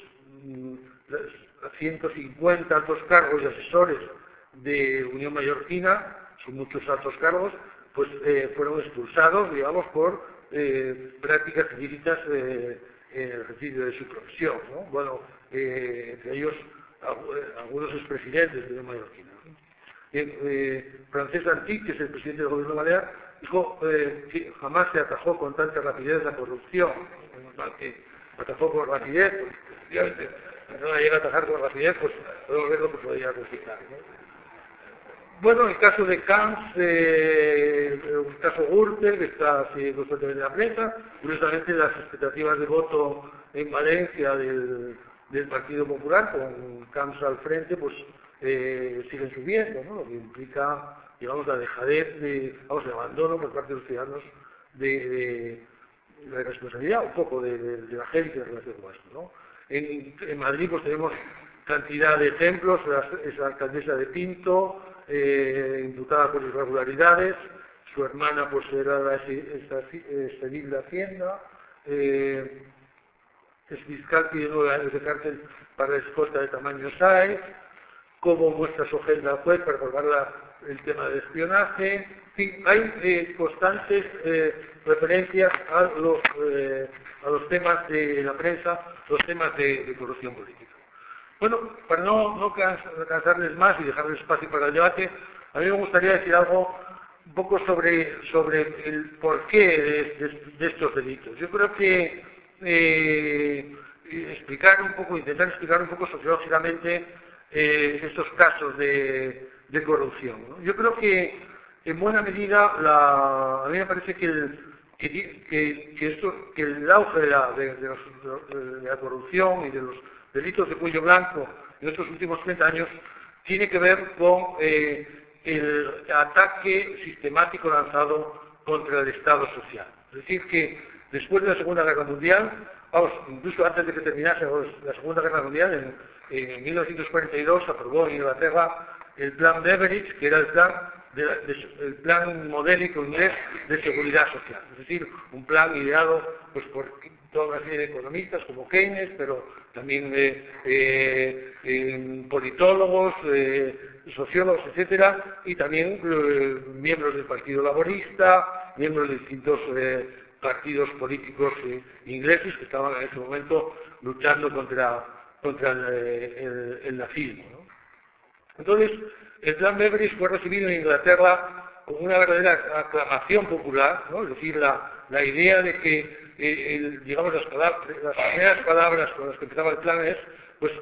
ciento cincuenta altos cargos y asesores de Unión Mallorquina, son muchos altos cargos, pues eh, fueron expulsados, digamos, por eh, prácticas ilícitas eh, en el ejercicio de su profesión, ¿no? Bueno, eh, entre ellos algunos expresidentes de Unión Mallorquina, ¿no? Eh, eh, Francesc Antich, que es el presidente del gobierno balear, dijo eh, que jamás se atajó con tanta rapidez la corrupción, que atajó con rapidez, pues, efectivamente, no la llega a atajar con rapidez, pues podemos ver lo que podría resultar, ¿no? Bueno, el caso de Camps, eh, el caso Gürtel, que está así constantemente en la prensa, curiosamente las expectativas de voto en Valencia del, del Partido Popular, con Camps al frente, pues eh, siguen subiendo, ¿no? Lo que implica, digamos, la dejadez, de, vamos, el abandono por parte de los ciudadanos de, de, de la responsabilidad, un poco de, de, de la gente en relación con esto, ¿no? En, en Madrid pues tenemos cantidad de ejemplos, la, esa alcaldesa de Pinto, eh, imputada por irregularidades, su hermana pues era la edil de Hacienda, eh, es fiscal, tiene nueve años de cárcel para escolta de tamaño Sáez, cómo muestra su agenda juez para colgar el tema del espionaje, en fin, hay eh, constantes eh, referencias a los, eh, a los temas de la prensa, los temas de, de corrupción política. Bueno, para no, no cansarles más y dejarles espacio para el debate, a mí me gustaría decir algo un poco sobre, sobre el porqué de, de, de estos delitos. Yo creo que eh, explicar un poco, intentar explicar un poco sociológicamente eh, estos casos de, de corrupción, ¿no? Yo creo que en buena medida la, a mí me parece que el, que, que, que, esto, que el auge de la, de, de, los, de la corrupción y de los delitos de cuello blanco en estos últimos treinta años tiene que ver con eh, el ataque sistemático lanzado contra el Estado social. Es decir, que después de la Segunda Guerra Mundial, vamos, incluso antes de que terminase la Segunda Guerra Mundial, en, en mil novecientos cuarenta y dos aprobó en Inglaterra el Plan Beveridge, que era el plan, de, de, el plan modélico inglés de seguridad social. Es decir, un plan ideado pues, por toda una serie de economistas como Keynes, pero también eh, eh, eh, politólogos, eh, sociólogos, etcétera, y también eh, miembros del Partido Laborista, miembros de distintos eh, partidos políticos eh, ingleses que estaban en ese momento luchando contra, contra el, el, el nazismo, ¿no? Entonces, el plan Beveridge fue recibido en Inglaterra con una verdadera aclamación popular, ¿no? Es decir, la, la idea de que, eh, el, digamos, las, las primeras palabras con las que empezaba el plan es, pues,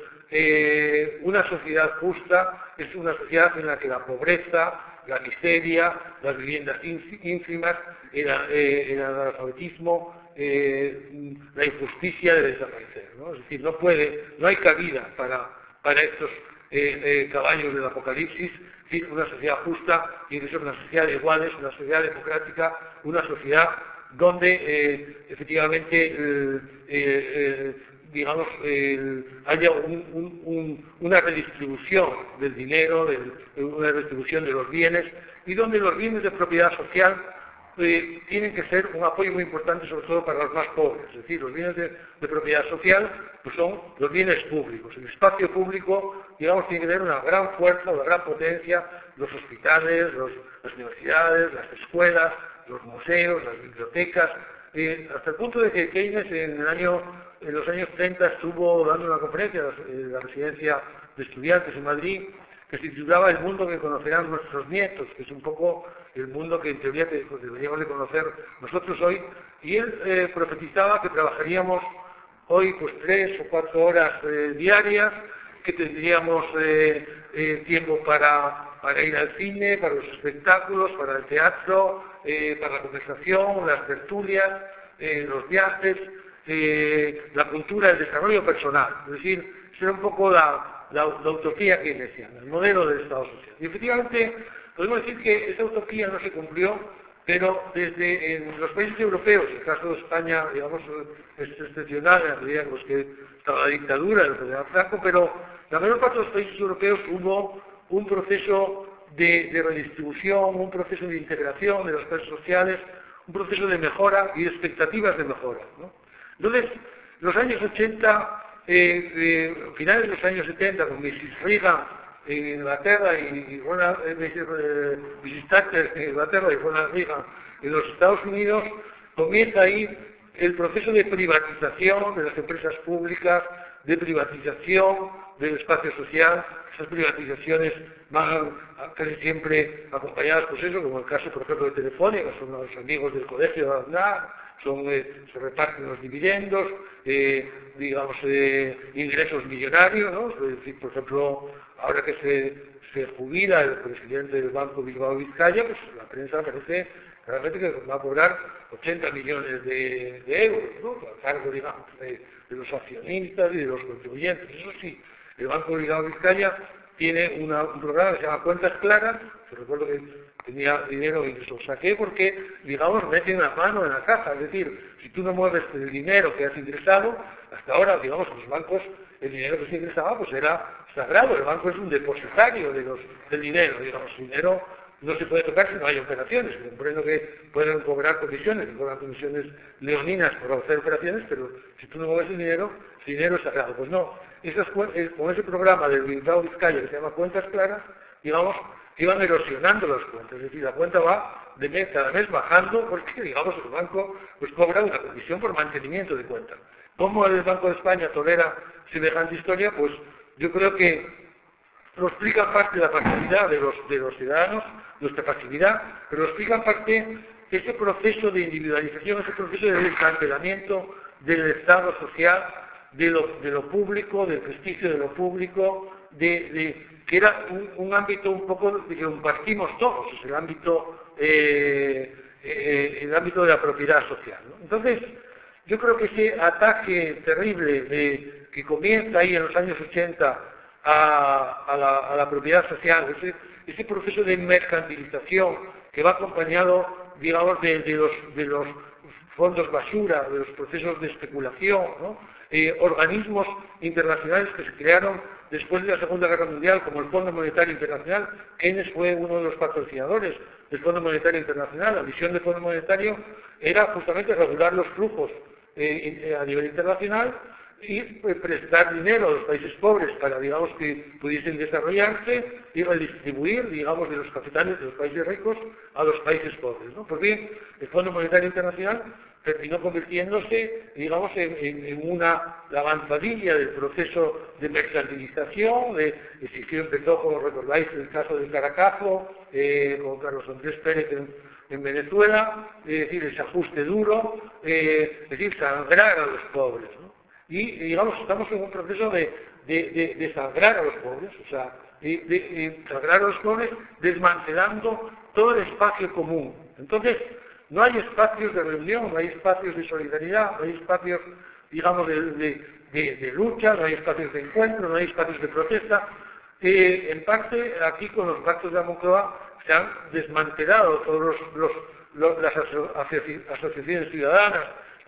eh, una sociedad justa es una sociedad en la que la pobreza, la miseria, las viviendas ínfimas, el, eh, el analfabetismo, eh, la injusticia debe desaparecer, ¿no? Es decir, no puede, no hay cabida para, para estos Eh, eh, caballos del apocalipsis, ¿sí? Una sociedad justa, tiene que ser una sociedad de iguales, una sociedad democrática, una sociedad donde eh, efectivamente eh, eh, digamos eh, haya un, un, un, una redistribución del dinero, de, una redistribución de los bienes, y donde los bienes de propiedad social eh, tienen que ser un apoyo muy importante, sobre todo para los más pobres. Es decir, los bienes de, de propiedad social pues son los bienes públicos. El espacio público, digamos, tiene que tener una gran fuerza, una gran potencia, los hospitales, los, las universidades, las escuelas, los museos, las bibliotecas, eh, hasta el punto de que Keynes en, el año, en los años treinta estuvo dando una conferencia en la residencia de estudiantes en Madrid, que se titulaba El mundo que conocerán nuestros nietos, que es un poco el mundo que en teoría deberíamos de conocer nosotros hoy, y él eh, profetizaba que trabajaríamos hoy pues tres o cuatro horas eh, diarias, que tendríamos eh, eh, tiempo para, para ir al cine, para los espectáculos, para el teatro, eh, para la conversación, las tertulias, eh, los viajes, eh, la cultura, el desarrollo personal. Es decir, será un poco la, la, la utopía keynesiana, el modelo del Estado social. Y efectivamente, podemos decir que esa utopía no se cumplió, pero desde en los países europeos, el caso de España, digamos, es excepcional en la medida en los que estaba la dictadura del general Franco, pero la mayor parte de los países europeos hubo un proceso de, de redistribución, un proceso de integración de las clases sociales, un proceso de mejora y de expectativas de mejora, ¿no? Entonces, los años ochenta, eh, eh, finales de los años setenta, con missus Reagan en Inglaterra y, y Ronald, eh, missus Thatcher en Inglaterra y Ronald Reagan en los Estados Unidos, comienza ahí el proceso de privatización de las empresas públicas, de privatización del espacio social. Esas privatizaciones van casi siempre acompañadas, pues eso, como el caso, por ejemplo, de Telefónica, son los amigos del colegio de Aznar, son, eh, se reparten los dividendos, eh, digamos, eh, ingresos millonarios, ¿no? Es decir, por ejemplo, ahora que se, se jubila el presidente del Banco Bilbao Vizcaya, pues la prensa parece realmente que va a cobrar ochenta millones de, de euros, ¿no? A cargo, digamos, de, de los accionistas y de los contribuyentes. Eso sí, el Banco Bilbao Vizcaya tiene una, un programa que se llama Cuentas Claras. Yo recuerdo que tenía dinero y lo saqué porque, digamos, meten la mano en la caja. Es decir, si tú no mueves el dinero que has ingresado, hasta ahora, digamos, los bancos, el dinero que se ingresaba, pues era sagrado. El banco es un depositario de los, del dinero, digamos, el dinero no se puede tocar si no hay operaciones. Comprendo que pueden cobrar comisiones, que cobran comisiones leoninas por hacer operaciones, pero si tú no mueves el dinero, el dinero es sagrado. Pues no, esas, con ese programa del Bilbao Vizcaya que se llama Cuentas Claras, digamos, iban erosionando las cuentas. Es decir, la cuenta va de mes, cada mes bajando porque, digamos, el banco pues cobra una comisión por mantenimiento de cuentas. ¿Cómo el Banco de España tolera semejante historia? Pues yo creo que lo explica parte de la pasividad de los, de los ciudadanos, nuestra pasividad, pero lo explica parte ese proceso de individualización, ese proceso de desmantelamiento del Estado social, de lo, de lo público, del prestigio de lo público, de, de, que era un, un ámbito un poco de que compartimos todos, es el ámbito, eh, eh, el ámbito de la propiedad social, ¿no? Entonces, yo creo que ese ataque terrible de, que comienza ahí en los años ochenta a, a, la, a la propiedad social, ese, ese proceso de mercantilización que va acompañado, digamos, de, de, los, de los fondos basura, de los procesos de especulación, ¿no? eh, organismos internacionales que se crearon después de la Segunda Guerra Mundial, como el Fondo Monetario Internacional. Keynes fue uno de los patrocinadores del Fondo Monetario Internacional. La misión del Fondo Monetario era justamente regular los flujos eh, a nivel internacional y eh, prestar dinero a los países pobres para, digamos, que pudiesen desarrollarse y redistribuir, digamos, de los capitales de los países ricos a los países pobres, ¿no? Pues bien, el Fondo Monetario Internacional terminó convirtiéndose, digamos, en, en, en una avanzadilla del proceso de mercantilización, de, de que empezó, como recordáis, el caso del Caracazo, eh, con Carlos Andrés Pérez en, en Venezuela, es decir, ese ajuste duro, eh, es decir, sangrar a los pobres, ¿no? Y, digamos, estamos en un proceso de, de, de, de sangrar a los pobres, o sea, de, de, de sangrar a los pobres desmantelando todo el espacio común. Entonces, no hay espacios de reunión, no hay espacios de solidaridad, no hay espacios, digamos, de, de, de, de lucha, no hay espacios de encuentro, no hay espacios de protesta. Eh, en parte, aquí con los pactos de la Moncloa se han desmantelado todos los, los, los, las aso asociaciones ciudadanas,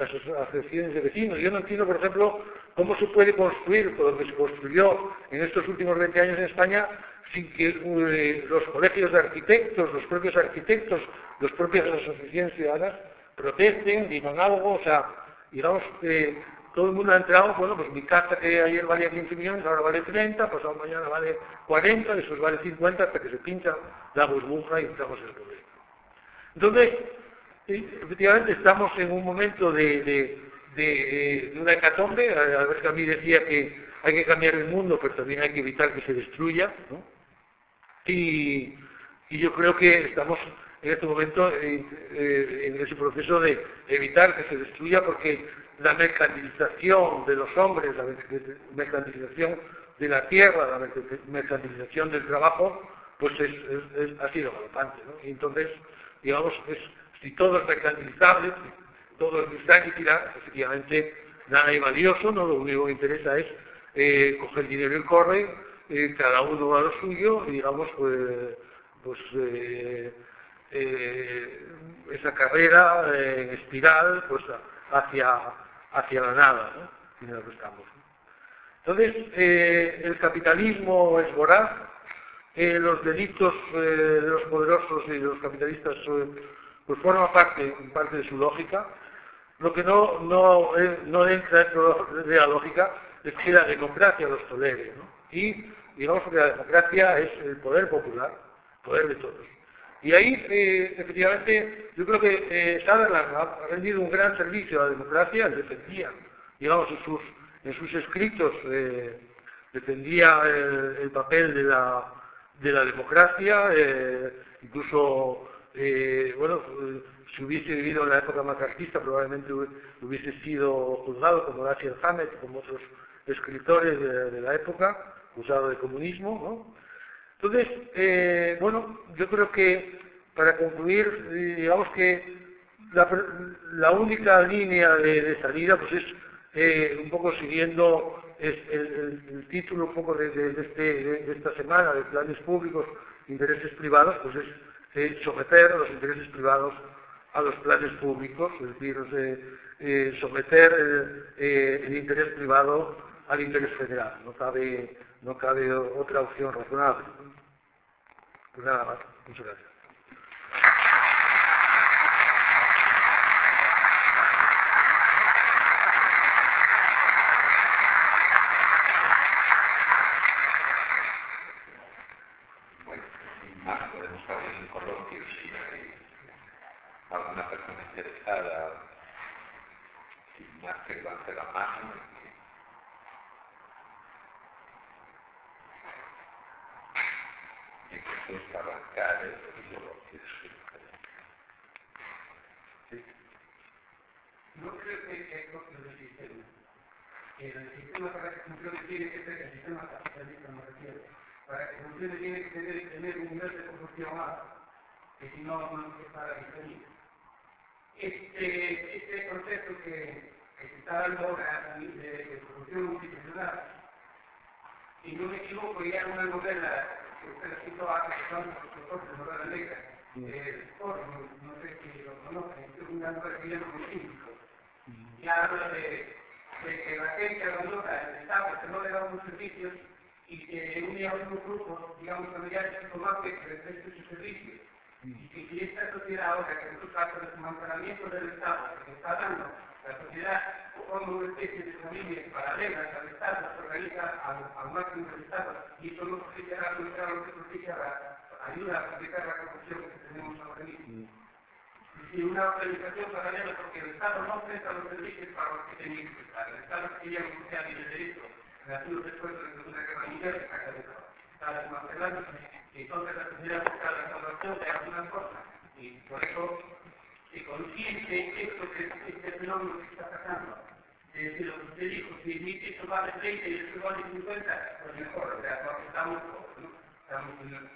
las asociaciones de vecinos. Yo no entiendo, por ejemplo, cómo se puede construir lo que se construyó en estos últimos veinte años en España sin que eh, los colegios de arquitectos, los propios arquitectos, las propias asociaciones ciudadanas protesten, digan algo, o sea, digamos que todo el mundo ha entrado, bueno, pues mi casa que ayer valía quince millones, ahora vale treinta, pasado mañana vale cuarenta, después vale cincuenta, hasta que se pincha la burbuja y entramos en el problema. Entonces, efectivamente estamos en un momento de, de, de, de una hecatombe. A ver, que a mí decía que hay que cambiar el mundo, pero también hay que evitar que se destruya, ¿no? Y, y yo creo que estamos en este momento en, en ese proceso de evitar que se destruya, porque la mercantilización de los hombres, la mercantilización de la tierra, la mercantilización del trabajo, pues es, es, es, ha sido galopante, ¿no? Y entonces, digamos, es, si todo es mercantilizable, todo es mercantilidad, efectivamente nada hay valioso, ¿no? Lo único que interesa es eh, coger dinero y corre, eh, cada uno a lo suyo, y digamos, pues, pues eh, eh, esa carrera eh, en espiral, pues hacia, hacia la nada, ¿no? En lo que estamos, ¿no? Entonces, eh, el capitalismo es voraz, eh, los delitos eh, de los poderosos y de los capitalistas eh, pues forma parte, parte de su lógica. Lo que no, no, eh, no entra dentro de la lógica es que la democracia los tolere, ¿no? Y digamos que la democracia es el poder popular, el poder de todos. Y ahí, eh, efectivamente, yo creo que eh, Sutherland ha rendido un gran servicio a la democracia, él defendía, digamos, en sus, en sus escritos, eh, defendía el, el papel de la, de la democracia, eh, incluso, eh, bueno, si hubiese vivido en la época macartista, probablemente hubiese sido juzgado como Dashiell Hammett, como otros escritores de, de la época, acusado de comunismo, ¿no? Entonces, eh, bueno, yo creo que para concluir, digamos que la, la única línea de, de salida pues es eh, un poco siguiendo es el, el, el título un poco de, de, de, este, de, de esta semana, de planes públicos, intereses privados, pues es eh, someter los intereses privados a los planes públicos, es decir, eh, eh, someter el, eh, el interés privado al interés federal. No cabe, no cabe otra opción razonable. Pues nada más. Muchas gracias. Bueno, sin más, podemos abrir un coloquio si hay alguna persona interesada, sin más que levante la mano. Para arrancar el coloquio. ¿Sí? No creo que es propio del sistema. El sistema para que funcione tiene que ser el sistema capitalista, me refiero. Para que funcione tiene que tener, tener un nivel de proporción alto, que si no, no se para diferir. Este, este proceso que, que se está dando ahora de, de proporción institucional, si no me equivoco, ya una novela que usted citó hace dos años, de novela negra, eh, Foro, no sé si lo conocen, es una novela que llama Científico. Ya habla de, de que la gente abandona el Estado, que no le da unos servicios, y que une a unos grupos, digamos, familiares que toman que prestan sus servicios. Y que si esta sociedad ahora, que en su caso el desmantelamiento del Estado, que está dando, la sociedad forma una especie de familias paralelas al Estado, se organiza al, al máximo del Estado, y eso no propicia lo que propicia la ayuda a complicar la corrupción que tenemos ahora mismo. Y una organización paralela porque el Estado no presta los servicios para los que tienen que prestar. El Estado quería un social y de derecho, relativo después de la Segunda Guerra Mundial, que está desmantelando, y entonces la sociedad busca la salvación de algunas cosas. Y por eso se consciente esto que este fenómeno que está pasando. Es decir, lo que usted dijo, si esto vale treinta y esto vale cincuenta, pues mejor, o sea, porque estamos, ¿no? Estamos en el...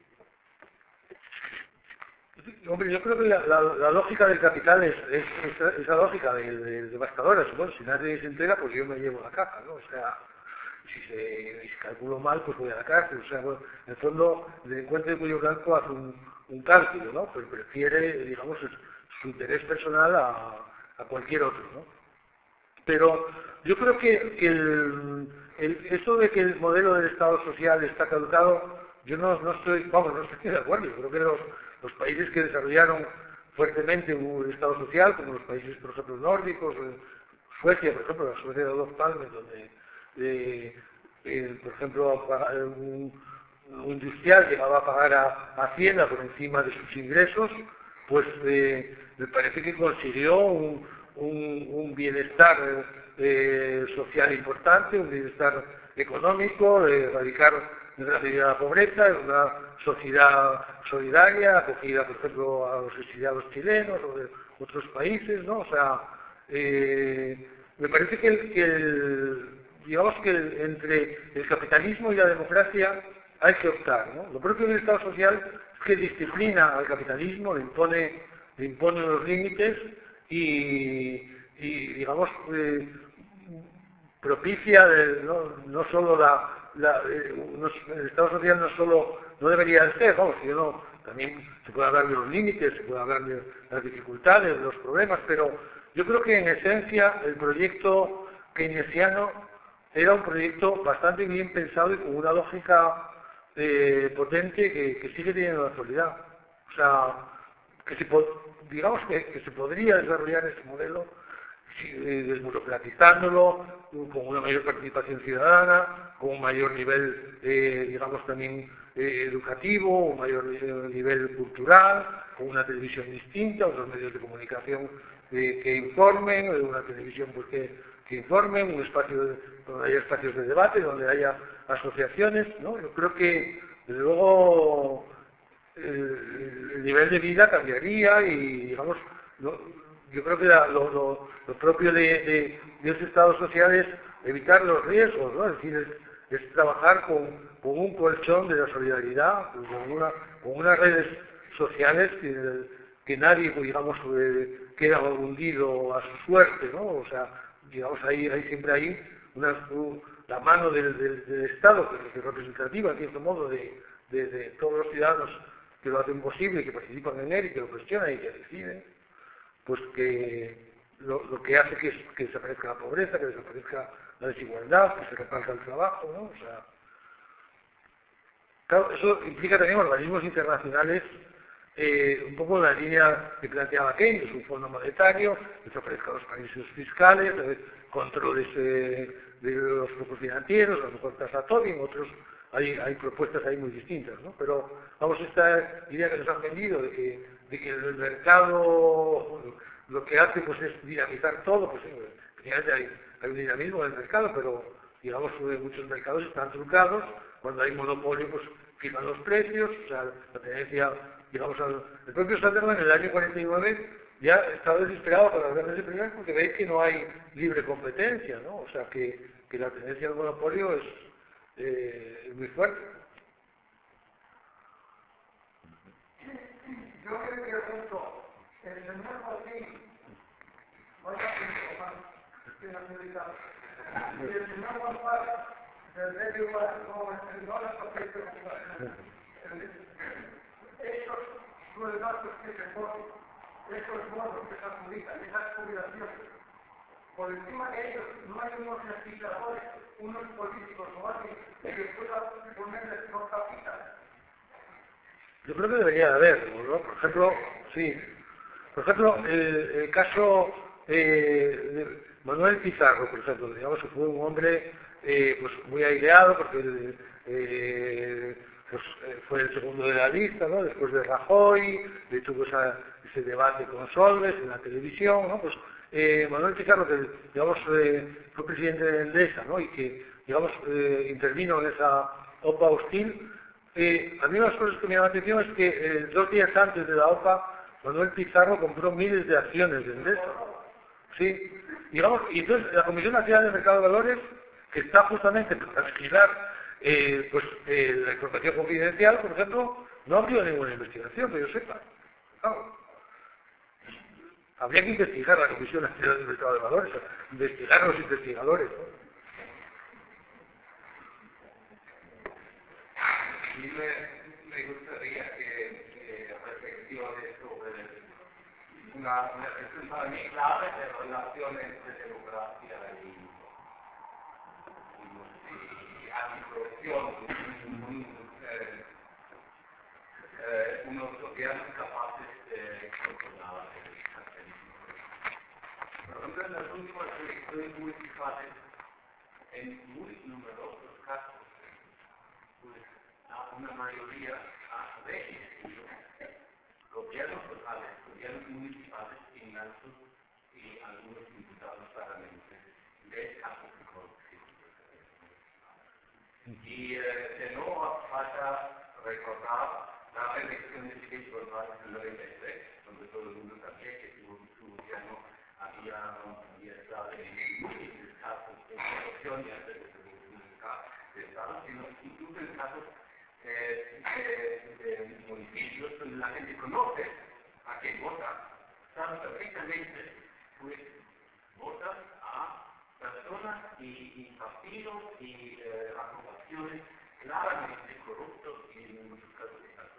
Hombre, yo creo que la, la, la lógica del capital es, es, es esa lógica del de, de devastadora. Bueno, si nadie se entera, pues yo me llevo la caja, ¿no? O sea, si se si calculo mal, pues voy a la cárcel. O sea, bueno, en el fondo, el delincuente de cuello blanco hace un, un cálculo, ¿no? Pero prefiere, digamos, su interés personal a, a cualquier otro, ¿no? Pero yo creo que, que el, el, eso de que el modelo del Estado social está caducado, yo no, no estoy, vamos, no estoy de acuerdo. Yo creo que los, los países que desarrollaron fuertemente un Estado social, como los países, por ejemplo, nórdicos, Suecia, por ejemplo, la Suecia de Olof Palme, donde, eh, eh, por ejemplo, un, un industrial llegaba a pagar a, a Hacienda por encima de sus ingresos, pues eh, me parece que consiguió un, un, un bienestar eh, social importante, un bienestar económico, de erradicar de la pobreza, en una sociedad solidaria, acogida, por ejemplo, a los exiliados chilenos o de otros países, ¿no? O sea, eh, me parece que, el, que el, digamos que el, entre el capitalismo y la democracia hay que optar, ¿no? Lo propio del Estado social es que disciplina al capitalismo, le impone, le impone los límites y, y digamos, eh, propicia de, no, no solo la, la eh, no, el Estado social no solo no debería ser, vamos, sino también se puede hablar de los límites, se puede hablar de las dificultades, de los problemas, pero yo creo que en esencia el proyecto keynesiano era un proyecto bastante bien pensado y con una lógica eh, potente que, que sigue teniendo la actualidad. O sea, que se, digamos que, que se podría desarrollar ese modelo desburocratizándolo, con una mayor participación ciudadana, con un mayor nivel, eh, digamos, también eh, educativo, un mayor nivel cultural, con una televisión distinta, otros medios de comunicación eh, que informen, una televisión pues, que, que informen, un espacio de, donde haya espacios de debate, donde haya asociaciones, ¿no? Yo creo que, desde luego, el, el nivel de vida cambiaría y, digamos, no, yo creo que la, lo, lo, lo propio de, de, de los estados sociales es evitar los riesgos, ¿no? Es decir, es, es trabajar con, con un colchón de la solidaridad, con, una, con unas redes sociales que, que nadie, pues, digamos, eh, queda hundido a su suerte, ¿no? O sea, digamos, ahí, ahí siempre hay una, un, la mano del, del, del Estado, que es representativa, en cierto modo, de, de, de todos los ciudadanos que lo hacen posible, que participan en él y que lo cuestionan y que deciden, pues que lo, lo que hace que, que desaparezca la pobreza, que desaparezca la desigualdad, que se reparta el trabajo, ¿no? O sea, claro, eso implica también organismos internacionales, eh, un poco en la línea que planteaba Keynes, un fondo monetario, que desaparezca los paraísos fiscales, eh, controles eh, de los flujos financieros, a lo mejor tasa Tobin, otros, hay, hay propuestas ahí muy distintas, ¿no? Pero, vamos, esta idea que nos han vendido de que, de que el mercado lo que hace pues es dinamizar todo, pues efectivamente hay, hay un dinamismo del mercado, pero digamos que muchos mercados están trucados, cuando hay monopolio pues fijan los precios, o sea, la tendencia, digamos, al, el propio Sunderland en el año cuarenta y nueve ya estaba desesperado para las grandes empresas porque veis que no hay libre competencia, ¿no? O sea, que, que la tendencia al monopolio es, eh, es muy fuerte. Yo creo que junto el señor Martín vaya a más que nacionalizado. Y el señor González del medio como el no la papel estos sueldazos que se ponen, esos bonos que se adjudican, esas jubilaciones, por encima de ellos no hay unos legisladores, unos políticos o alguien que pueda ponerles los capitales. Yo creo que debería de haber, ¿no? Por ejemplo, sí. Por ejemplo, el, el caso eh, de Manuel Pizarro, por ejemplo, digamos que fue un hombre eh, pues muy aireado porque eh, pues, fue el segundo de la lista, ¿no? Después de Rajoy, de tuvo esa, ese debate con Solbes en la televisión, ¿no? Pues eh, Manuel Pizarro, que digamos eh, fue presidente de Endesa, ¿no? Y que digamos eh, intervino en esa OPA hostil. Eh, a mí una de las cosas que me llama la atención es que eh, dos días antes de la OPA, Manuel Pizarro compró miles de acciones de Endesa. Sí, digamos, y entonces la Comisión Nacional de Mercado de Valores, que está justamente para vigilar eh, pues, eh, la información confidencial, por ejemplo, no ha habido ninguna investigación, que yo sepa. Claro. Habría que investigar la Comisión Nacional de Mercado de Valores, investigar a los investigadores, ¿no? A mí me, me gustaría que, eh, a perspectiva de esto, eh, una, una cuestión para mí clave de relaciones de democracia y, y, y anticorrupción, un, un, eh, eh, unos gobiernos capaces de controlar el capitalismo. Por ejemplo, en las últimas elecciones municipales, en muy numerosos casos, pues a una mayoría a de gobiernos locales, gobiernos municipales inmersos y algunos diputados parlamentarios de casos de corrupción. Y eh, de no falta recordar las elecciones que hizo el noventa y tres, donde todo el mundo sabía que su, su gobierno había, había estado en múltiples casos de corrupción y antes de de Estado, sino incluso en casos eh, de, de municipios donde la gente conoce a quién vota, saben perfectamente, pues votan a personas y, y partidos y eh, agrupaciones claramente corruptos y en muchos casos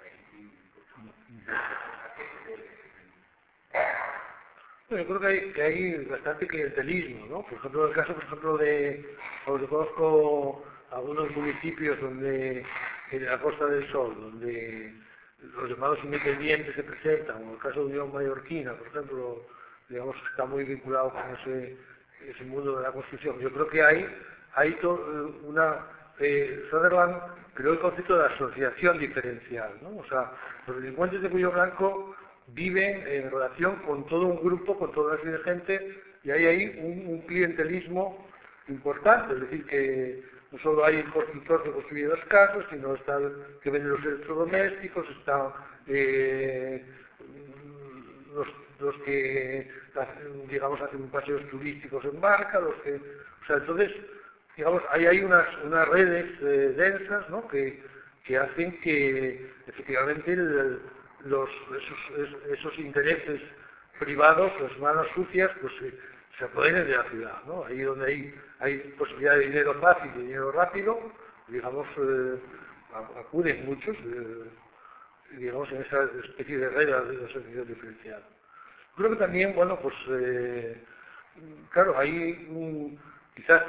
Bueno, yo creo que hay, que hay bastante clientelismo, ¿no? Por ejemplo, en el caso, por ejemplo, de, yo conozco algunos municipios donde, en la Costa del Sol, donde los llamados independientes se presentan, o el caso de Unión Mallorquina, por ejemplo, digamos que está muy vinculado con ese, ese mundo de la construcción. Yo creo que hay, hay to, una, eh, Sutherland creó el concepto de asociación diferencial, ¿no? O sea, los delincuentes de cuello blanco viven en relación con todo un grupo, con toda una serie de gente, y hay ahí un, un clientelismo importante, es decir, que no solo hay el constructor que construye las casas, sino está el que vende los electrodomésticos, están eh, los, los que, digamos, hacen paseos turísticos en barca, los que, o sea, entonces, digamos, hay ahí unas, unas redes eh, densas, ¿no?, que, que hacen que, efectivamente, el, los, esos, esos intereses privados, las manos sucias, pues se, se apoderen de la ciudad, ¿no? Ahí donde hay, hay posibilidad de dinero fácil, de dinero rápido, digamos, eh, acuden muchos, eh, digamos, en esa especie de regla de asociación diferencial. Creo que también, bueno, pues, eh, claro, hay un, quizás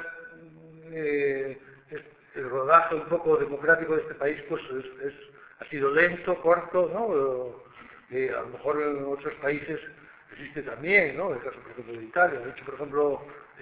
eh, el rodaje un poco democrático de este país, pues, es, es ha sido lento, corto, ¿no? Eh, a lo mejor en otros países existe también, ¿no? El caso, por ejemplo, de Italia. De hecho, por ejemplo,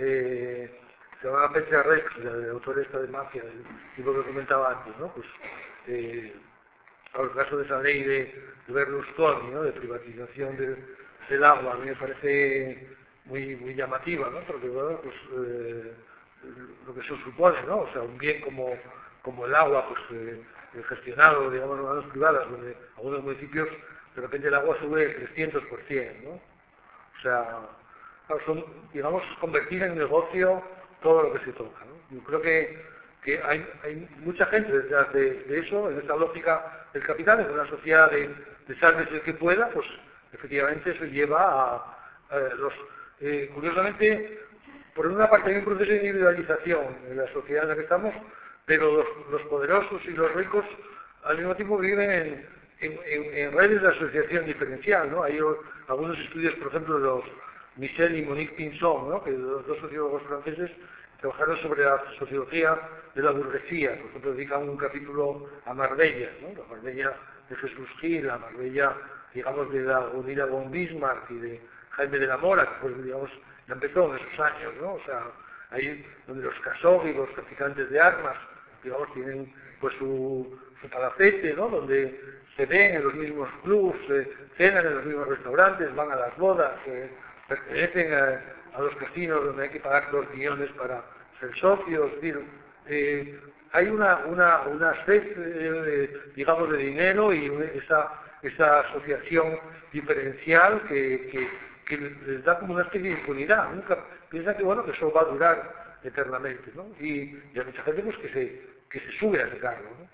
eh, se llama Petra Rex, la autora esta de Mafia, el libro que comentaba antes, ¿no? Pues, eh, el caso de esa ley de, de Berlusconi, ¿no?, de privatización de, del agua, a mí me parece muy, muy llamativa, ¿no? Porque, bueno, pues, eh, lo que eso supone, ¿no? O sea, un bien como, como el agua, pues, eh, gestionado, digamos, en manos privadas, donde algunos municipios, de repente el agua sube el trescientos por ciento, ¿no? O sea, son, digamos, convertir en negocio todo lo que se toca, ¿no? Yo creo que, que hay, hay mucha gente detrás de, de eso, en esta lógica del capital, en una sociedad de, de sálvese el que pueda, pues efectivamente eso lleva a, a los... Eh, curiosamente, por una parte hay un proceso de individualización en la sociedad en la que estamos, pero los, los poderosos y los ricos al mismo tiempo viven en, en, en, en redes de asociación diferencial, ¿no? Hay algunos estudios, por ejemplo, de los Michel y Monique Pinson, ¿no?, que los dos sociólogos franceses trabajaron sobre la sociología de la burguesía. Por ejemplo, dedican un capítulo a Marbella, ¿no?, la Marbella de Jesús Gil, la Marbella, digamos, de la Gonila von Bismarck y de Jaime de la Mora, que pues, digamos, ya empezó en esos años, ¿no? O sea, ahí donde los Khashoggi, los traficantes de armas, digamos, tienen pues su, su palacete, ¿no?, donde se ven en los mismos clubs, eh, cenan en los mismos restaurantes, van a las bodas, eh, pertenecen a, a los casinos donde hay que pagar dos millones para ser socios, es decir, eh, hay una, una, una especie, eh, digamos, de dinero y una, esa, esa asociación diferencial que, que, que les da como una especie de impunidad. Nunca piensan que, bueno, que eso va a durar eternamente, ¿no? Y, y hay mucha gente pues, que, se, que se sube a ese cargo, ¿no?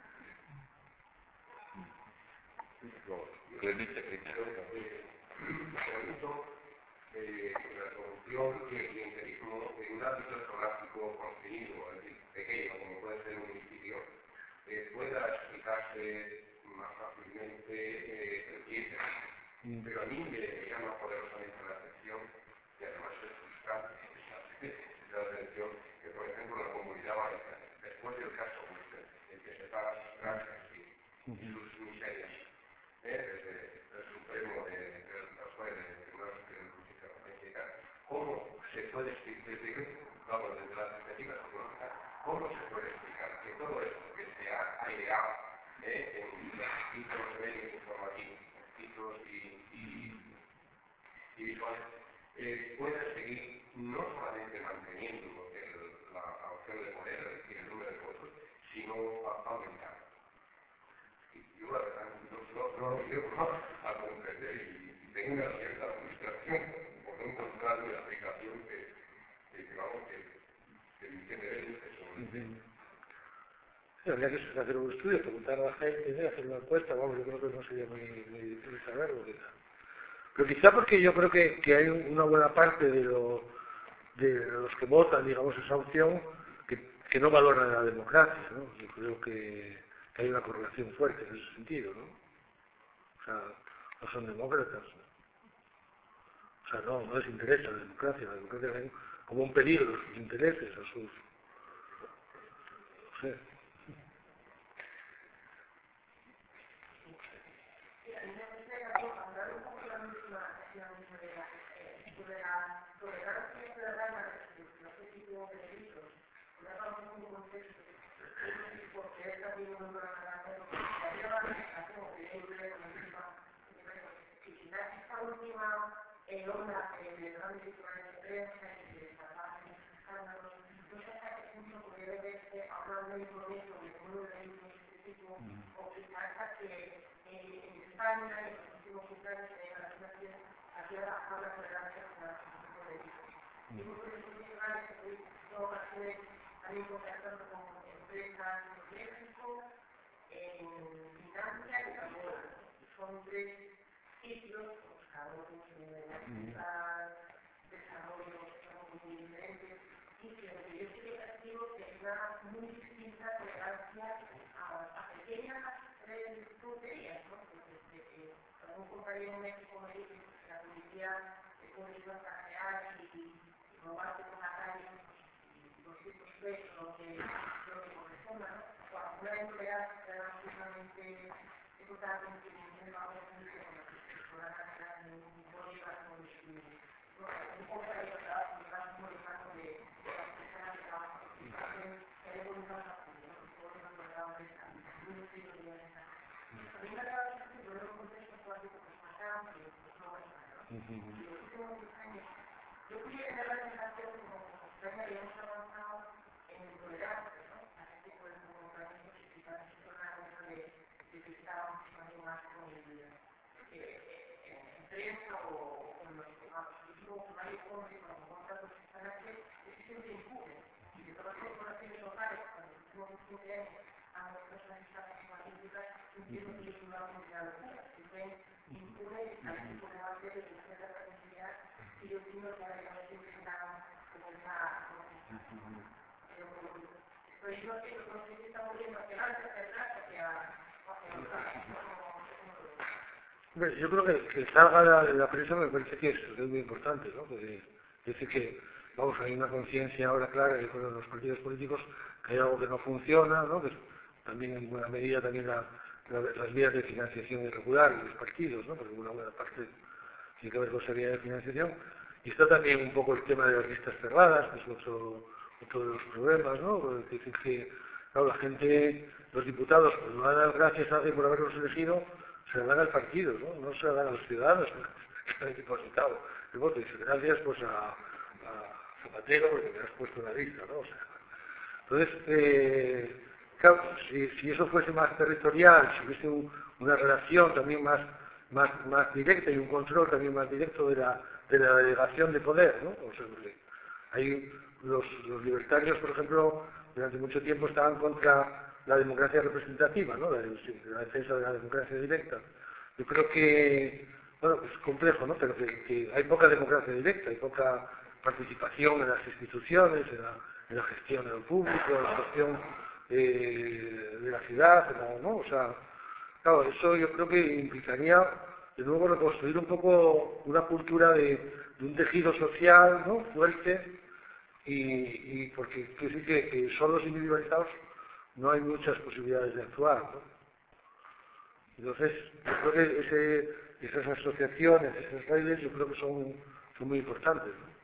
La corrupción y el clientelismo en un ámbito geográfico contenido, es decir, pequeño, como puede ser un municipio, eh, pueda explicarse más fácilmente eh, el cliente. Pero a mí me llama poder atención que, por ejemplo, la comunidad valenciana, después del caso Gürtel, en que se paga sus gracias y sus miserias, ¿eh? desde el Supremo de, de, de, de Tribunal Superior de Justicia Mexicana, ¿cómo se puede explicar, vamos, desde la perspectiva sociológica, cómo se puede explicar que todo esto que se ha aireado ¿eh? en títulos de medios informativos, títulos y, y, y visuales, eh, puede seguir no solamente manteniendo el, la, la opción de poder, es decir, el número de votos, sino aumentar? Y yo la verdad no, no, no lo llevo a comprender y tengo una cierta frustración por no encontrar una aplicación que, que, que vamos, que, que me genere eso. Sí, habría que hacer un estudio, preguntar a la gente, hacer una encuesta, vamos, yo creo que no sería muy, muy difícil saberlo. Pero quizá porque yo creo que, que hay una buena parte de, lo, de los que votan, digamos, esa opción, que, que no valoran la democracia, ¿no? Yo creo que, que hay una correlación fuerte en ese sentido, ¿no? O sea, no son demócratas. O sea, no, no les interesa la democracia, la democracia ven como un peligro a sus intereses, a sus... No sé. En onda de grandes titulares de prensa y de salvajes escándalos, no sé hasta qué punto puede verse hablando de momento de uno de ellos de este tipo, o quizás hasta que en España en los últimos años en la nación hacía la tolerancia hacia este tipo de delitos. Y muchos de los titulares que hoy en ocasiones también contactando con empresas en México, en Financia y también son tres sitios desarrollo muy diferentes y que lo que yo estoy activo es una muy distinta tolerancia a, a pequeñas tonterías, ¿no? Porque eh, algún compañero en México me dice que la policía se puede ir a carrear y, y robarte por la calle y doscientos pesos lo que, lo que corresponda, ¿no? O alguna intolerancia absolutamente totalmente de la oposición, con la carrera de un bolívar con un poco de trabajo, digamos, muy claro de las personas que trabajan en que hay voluntad de apoyo, ¿no? Por eso no me da un mensaje, muy estilo de mensaje. A mí me ha dado que yo en un contexto político que es más amplio, pues no es nada, ¿no? Y los últimos diez años, yo pudiera tener la sensación como que España habíamos avanzado en intolerancia, ¿no? A este tipo de comportamientos y quizás es una cosa de que estábamos más con el prensa o con los dispositivos varios públicos como contratos que están aquí, es siempre impune. Y de todas las corporaciones locales, cuando los últimos quince años han mostrado estas instancias magníficas, entiendo que es una comunidad locura, que ven impune a este tipo de base de cierta tranquilidad y yo entiendo que ahora ya siempre están como esa... Pero yo no sé si estamos viendo hacia adelante, hacia atrás, hacia atrás. Yo creo que, que salga la, la prensa me parece que es, es muy importante, ¿no? Que, es decir que, vamos, hay una conciencia ahora clara de con los partidos políticos que hay algo que no funciona, ¿no? Que es, también en buena medida también la, la, las vías de financiación irregular de los partidos, ¿no? Porque una buena parte tiene que ver con esa vía de financiación. Y está también un poco el tema de las listas cerradas, que es otro, otro de los problemas, ¿no? Es decir que, claro, la gente, los diputados, pues van a dar gracias a por haberlos elegido, se la dan al partido, ¿no? No se la dan a los ciudadanos que han depositado el voto. Y gracias pues a, a Zapatero porque me has puesto una lista, ¿no? O sea, entonces, eh, claro, si, si eso fuese más territorial, si hubiese un, una relación también más, más, más directa y un control también más directo de la, de la delegación de poder, ¿no? O sea, porque hay los, los libertarios, por ejemplo, durante mucho tiempo estaban contra la democracia representativa, ¿no? La, la defensa de la democracia directa. Yo creo que, bueno, es complejo, ¿no? Pero que, que hay poca democracia directa, hay poca participación en las instituciones, en la, en la gestión de lo público, en la gestión eh, de la ciudad, en la, ¿no? O sea, claro, eso yo creo que implicaría, de nuevo, reconstruir un poco una cultura de, de un tejido social, ¿no? Fuerte, y, y porque quiere decir que, que solos individualizados no hay muchas posibilidades de actuar, ¿no? Entonces, yo creo que ese, esas asociaciones, esas redes, yo creo que son, son muy importantes, ¿no?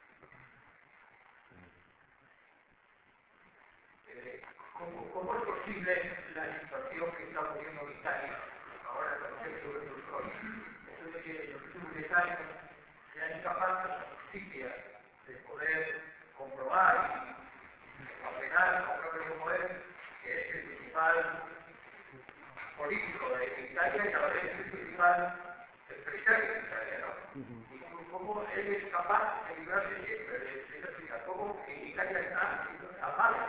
¿Cómo, ¿Cómo es posible la situación que está ocurriendo en Italia ahora con el efecto de Berlusconi? Eso de que los últimos diez años sean incapaces la justicia de poder comprobar y condenar con propio poder que es el principal político de Italia y a la vez el principal empresario de Italia, ¿no? Y cómo él es capaz de librarse siempre de esa situación, cómo en Italia está amable.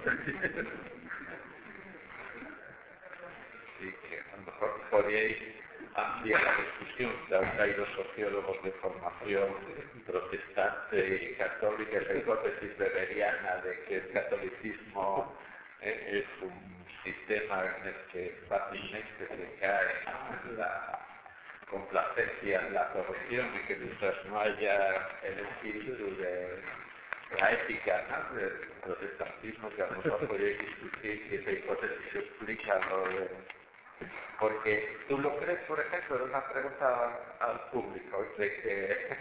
Sí, que a lo mejor podríais ampliar la discusión, que hay dos sociólogos de formación protestante y católica, la hipótesis beberiana de que el catolicismo eh, es un sistema en el que fácilmente se cae en la complacencia, en la corrupción, y que mientras no haya el espíritu de la ética, ¿no?, del protestantismo, que a lo mejor podría discutir que esa hipótesis explica lo de... Porque tú lo crees, por ejemplo, era una pregunta al público, de que...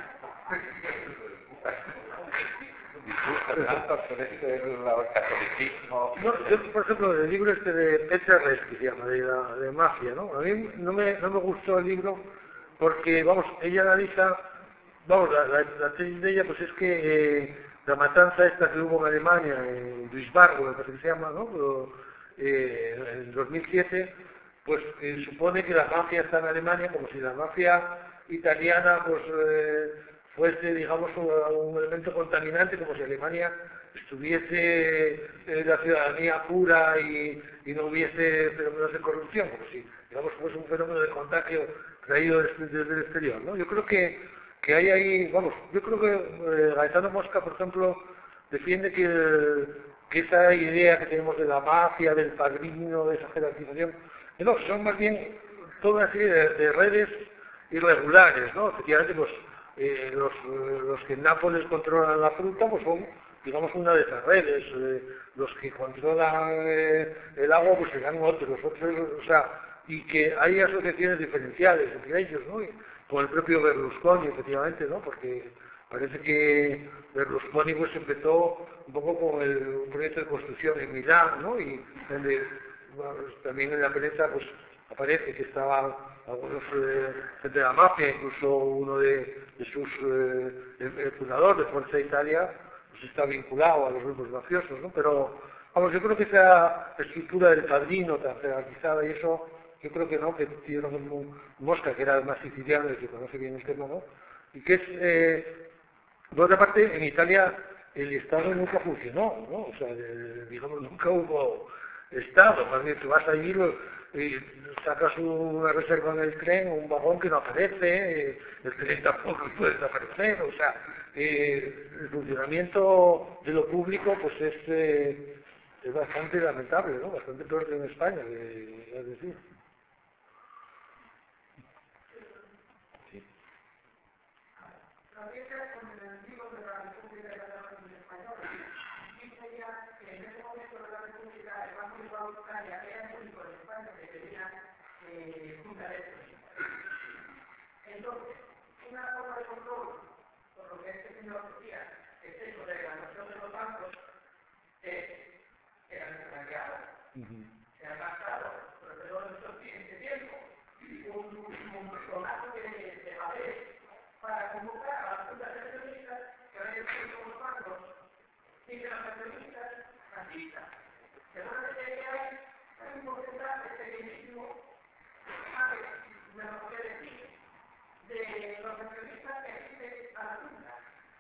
Fernando, ¿crees que el catolicismo... No, yo, por ejemplo, el libro este de Petra Res, que se llama, de, la, de Mafia, ¿no? A mí no me, no me gustó el libro porque, vamos, ella analiza... Vamos, la, la, la tesis de ella pues es que eh, la matanza esta que hubo en Alemania, en Duisburgo, me parece que se llama, ¿no? Pero, eh, en el dos mil siete, pues eh, supone que la mafia está en Alemania, como si la mafia italiana pues eh, fuese, digamos, un, un elemento contaminante, como si Alemania estuviese eh, la ciudadanía pura y, y no hubiese fenómenos de corrupción, como si, digamos, fuese un fenómeno de contagio traído desde, desde el exterior, ¿no? Yo creo que que hay ahí, vamos, yo creo que eh, Gaetano Mosca, por ejemplo, defiende que, que esa idea que tenemos de la mafia, del padrino, de esa jerarquización, no, son más bien toda una serie de, de redes irregulares, ¿no? Efectivamente, pues, eh, los, los que en Nápoles controlan la fruta, pues son, digamos, una de esas redes, eh, los que controlan eh, el agua, pues serán otros, otros, o sea, y que hay asociaciones diferenciales entre ellos, ¿no? Y, con el propio Berlusconi, efectivamente, ¿no? Porque parece que Berlusconi pues empezó un poco con el un proyecto de construcción en Milán, ¿no? Y donde, bueno, también en la prensa pues aparece que estaban algunos eh, gente de la mafia, incluso uno de, de sus eh, el, el fundador de Forza Italia, pues está vinculado a los grupos mafiosos, ¿no? Pero vamos, yo creo que esa estructura del padrino tan jerarquizada y eso, yo creo que no, que tiene un Mosca, que era más siciliano y que conoce bien el tema, ¿no? Y que es, eh, por otra parte, en Italia el Estado nunca funcionó, ¿no? O sea, eh, digamos, nunca hubo Estado, más bien tú vas allí y sacas una reserva en el tren, un vagón que no aparece, eh, el tren tampoco puede desaparecer, o sea, eh, el funcionamiento de lo público pues es, eh, es bastante lamentable, ¿no? Bastante peor que en España, eh, es decir. Entonces, una forma de control, por lo que este señor decía, es eso de la noción de los bancos, es que han extranjeado, se han gastado, alrededor de este tiempo, un, un personaje de, de Madrid para convocar a las juntas de accionistas que habían sido los bancos y que los accionistas facilitan. Seguramente que hay un porcentaje pequeñísimo, menos que decir, de los accionistas que asisten a la junta.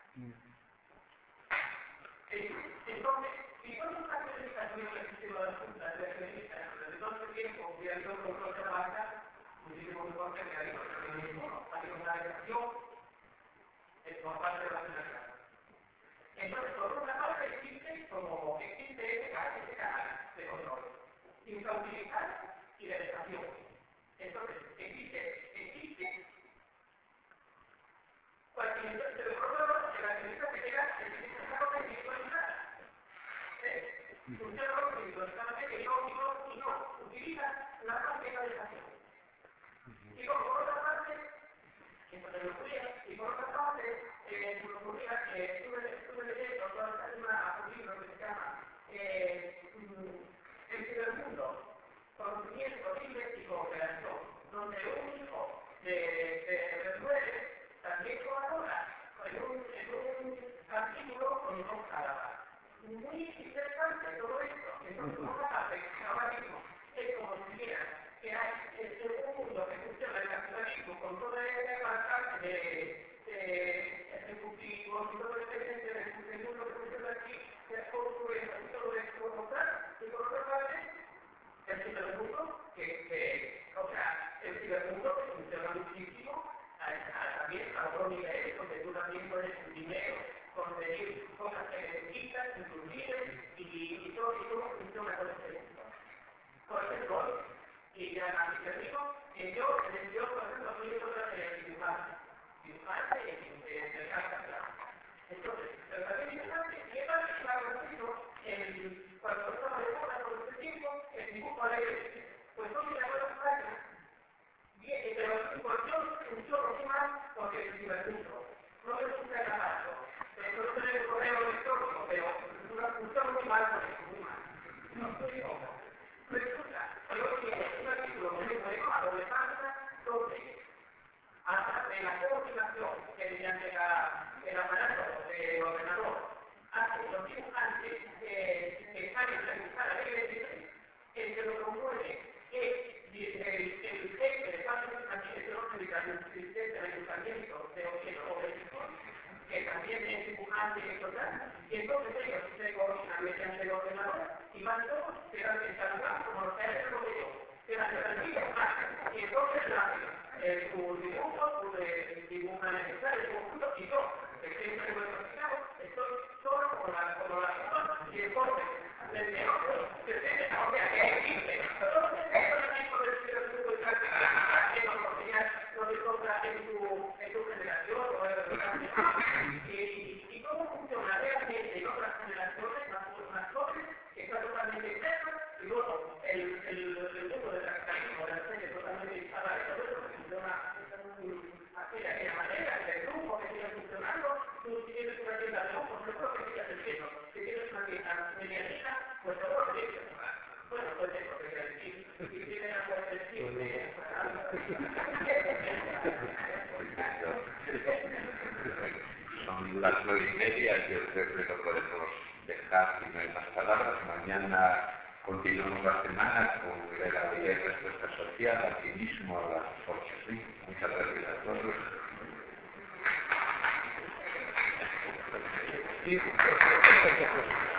Entonces, si todos los accionistas que han asistido a la junta de accionistas durante todo este tiempo hubieran sido control de la banca, muchísimo mejor que hay una relación por parte de la financiación. Entonces, por una parte existe como existe ese canal de control, infautilidad y de dejación. Entonces, existe, existe cualquier entonces, de pronto, el accionista se queda, el accionista funciona psicológicamente y no, y no, y no utiliza la parte de la educación. Y como por otra parte, que se me ocurría, y por otra parte, eh, se me ocurría que estuve, estuve leyendo un libro que se llama eh, El cibermundo, conocimiento libre y cooperación, donde un hijo de, de, de mujeres también colabora en un, en un artículo con dos caras. Muy interesante todo esto, entonces no hace ahora mismo es como si dijera que hay este mundo que funciona en el capitalismo con toda esta marca de, de ejecutivos y todo este gente del mundo que funciona aquí, que es construir todo esto como tal, y por otra parte, el cibermundo, que, que, o sea, el cibermundo que funciona muchísimo, a, a, también a otro nivel, donde tú también puedes dinero, conseguir cosas que necesitas, inclusive, y, y, todo, y todo funciona con ese mundo. Por ejemplo, y además te digo que yo, yo, por ejemplo, soy un dibujante, dibujante de cartas. Entonces, el papel dibujante, y es más que claro, el, cuando estaba de moda por este tiempo, el dibujo alegre, pues no me acuerdo de páginas, pero cuestión funciona muy mal porque es divertido. No me gusta el trabajo, pero no tengo correo electrónico, pero funciona muy mal porque es muy mal. No estoy loco. Resulta, yo quiero un artículo que me puede a doble página donde hasta de la coordinación que mediante la, el aparato del ordenador hace los dibujantes que, que saben realizar alegremente, el que lo promueve es el, el jefe de parte de asistente de ayuntamiento de Oviedo, que también es dibujante y total, y entonces ellos se coordinan mediante el ordenador y van todos, quedan descargados como los que hacen el modelo, quedan descargados, y entonces la, eh, su dibujo, su eh, dibujo necesario, el conjunto, y yo, que siempre lo he practicado, estoy solo como la, como la persona, y entonces, desde otro, que se me cambia, que existe, entonces, eso es el tipo de estudio de práctica, que no lo no te toca en tu, en tu generación o en la y, y cómo funciona realmente en otras generaciones más, más jóvenes que está totalmente interno y luego el, el, el mundo del capitalismo de la gente totalmente instalada y todo eso funciona así de aquella manera, el grupo que sigue funcionando, tú si tienes una tienda de ojos, no creo que sigas haciendo, si tienes una tienda medianina, pues todo lo tienes que tocar. Bueno, pues eso quería decir, si tienes algo que decir, son las nueve y media, yo creo que lo podemos dejar si no hay más palabras. Mañana continuamos la semana con la ley de respuesta social, aquí mismo a las ocho. ¿Sí? Muchas gracias a todos. Sí.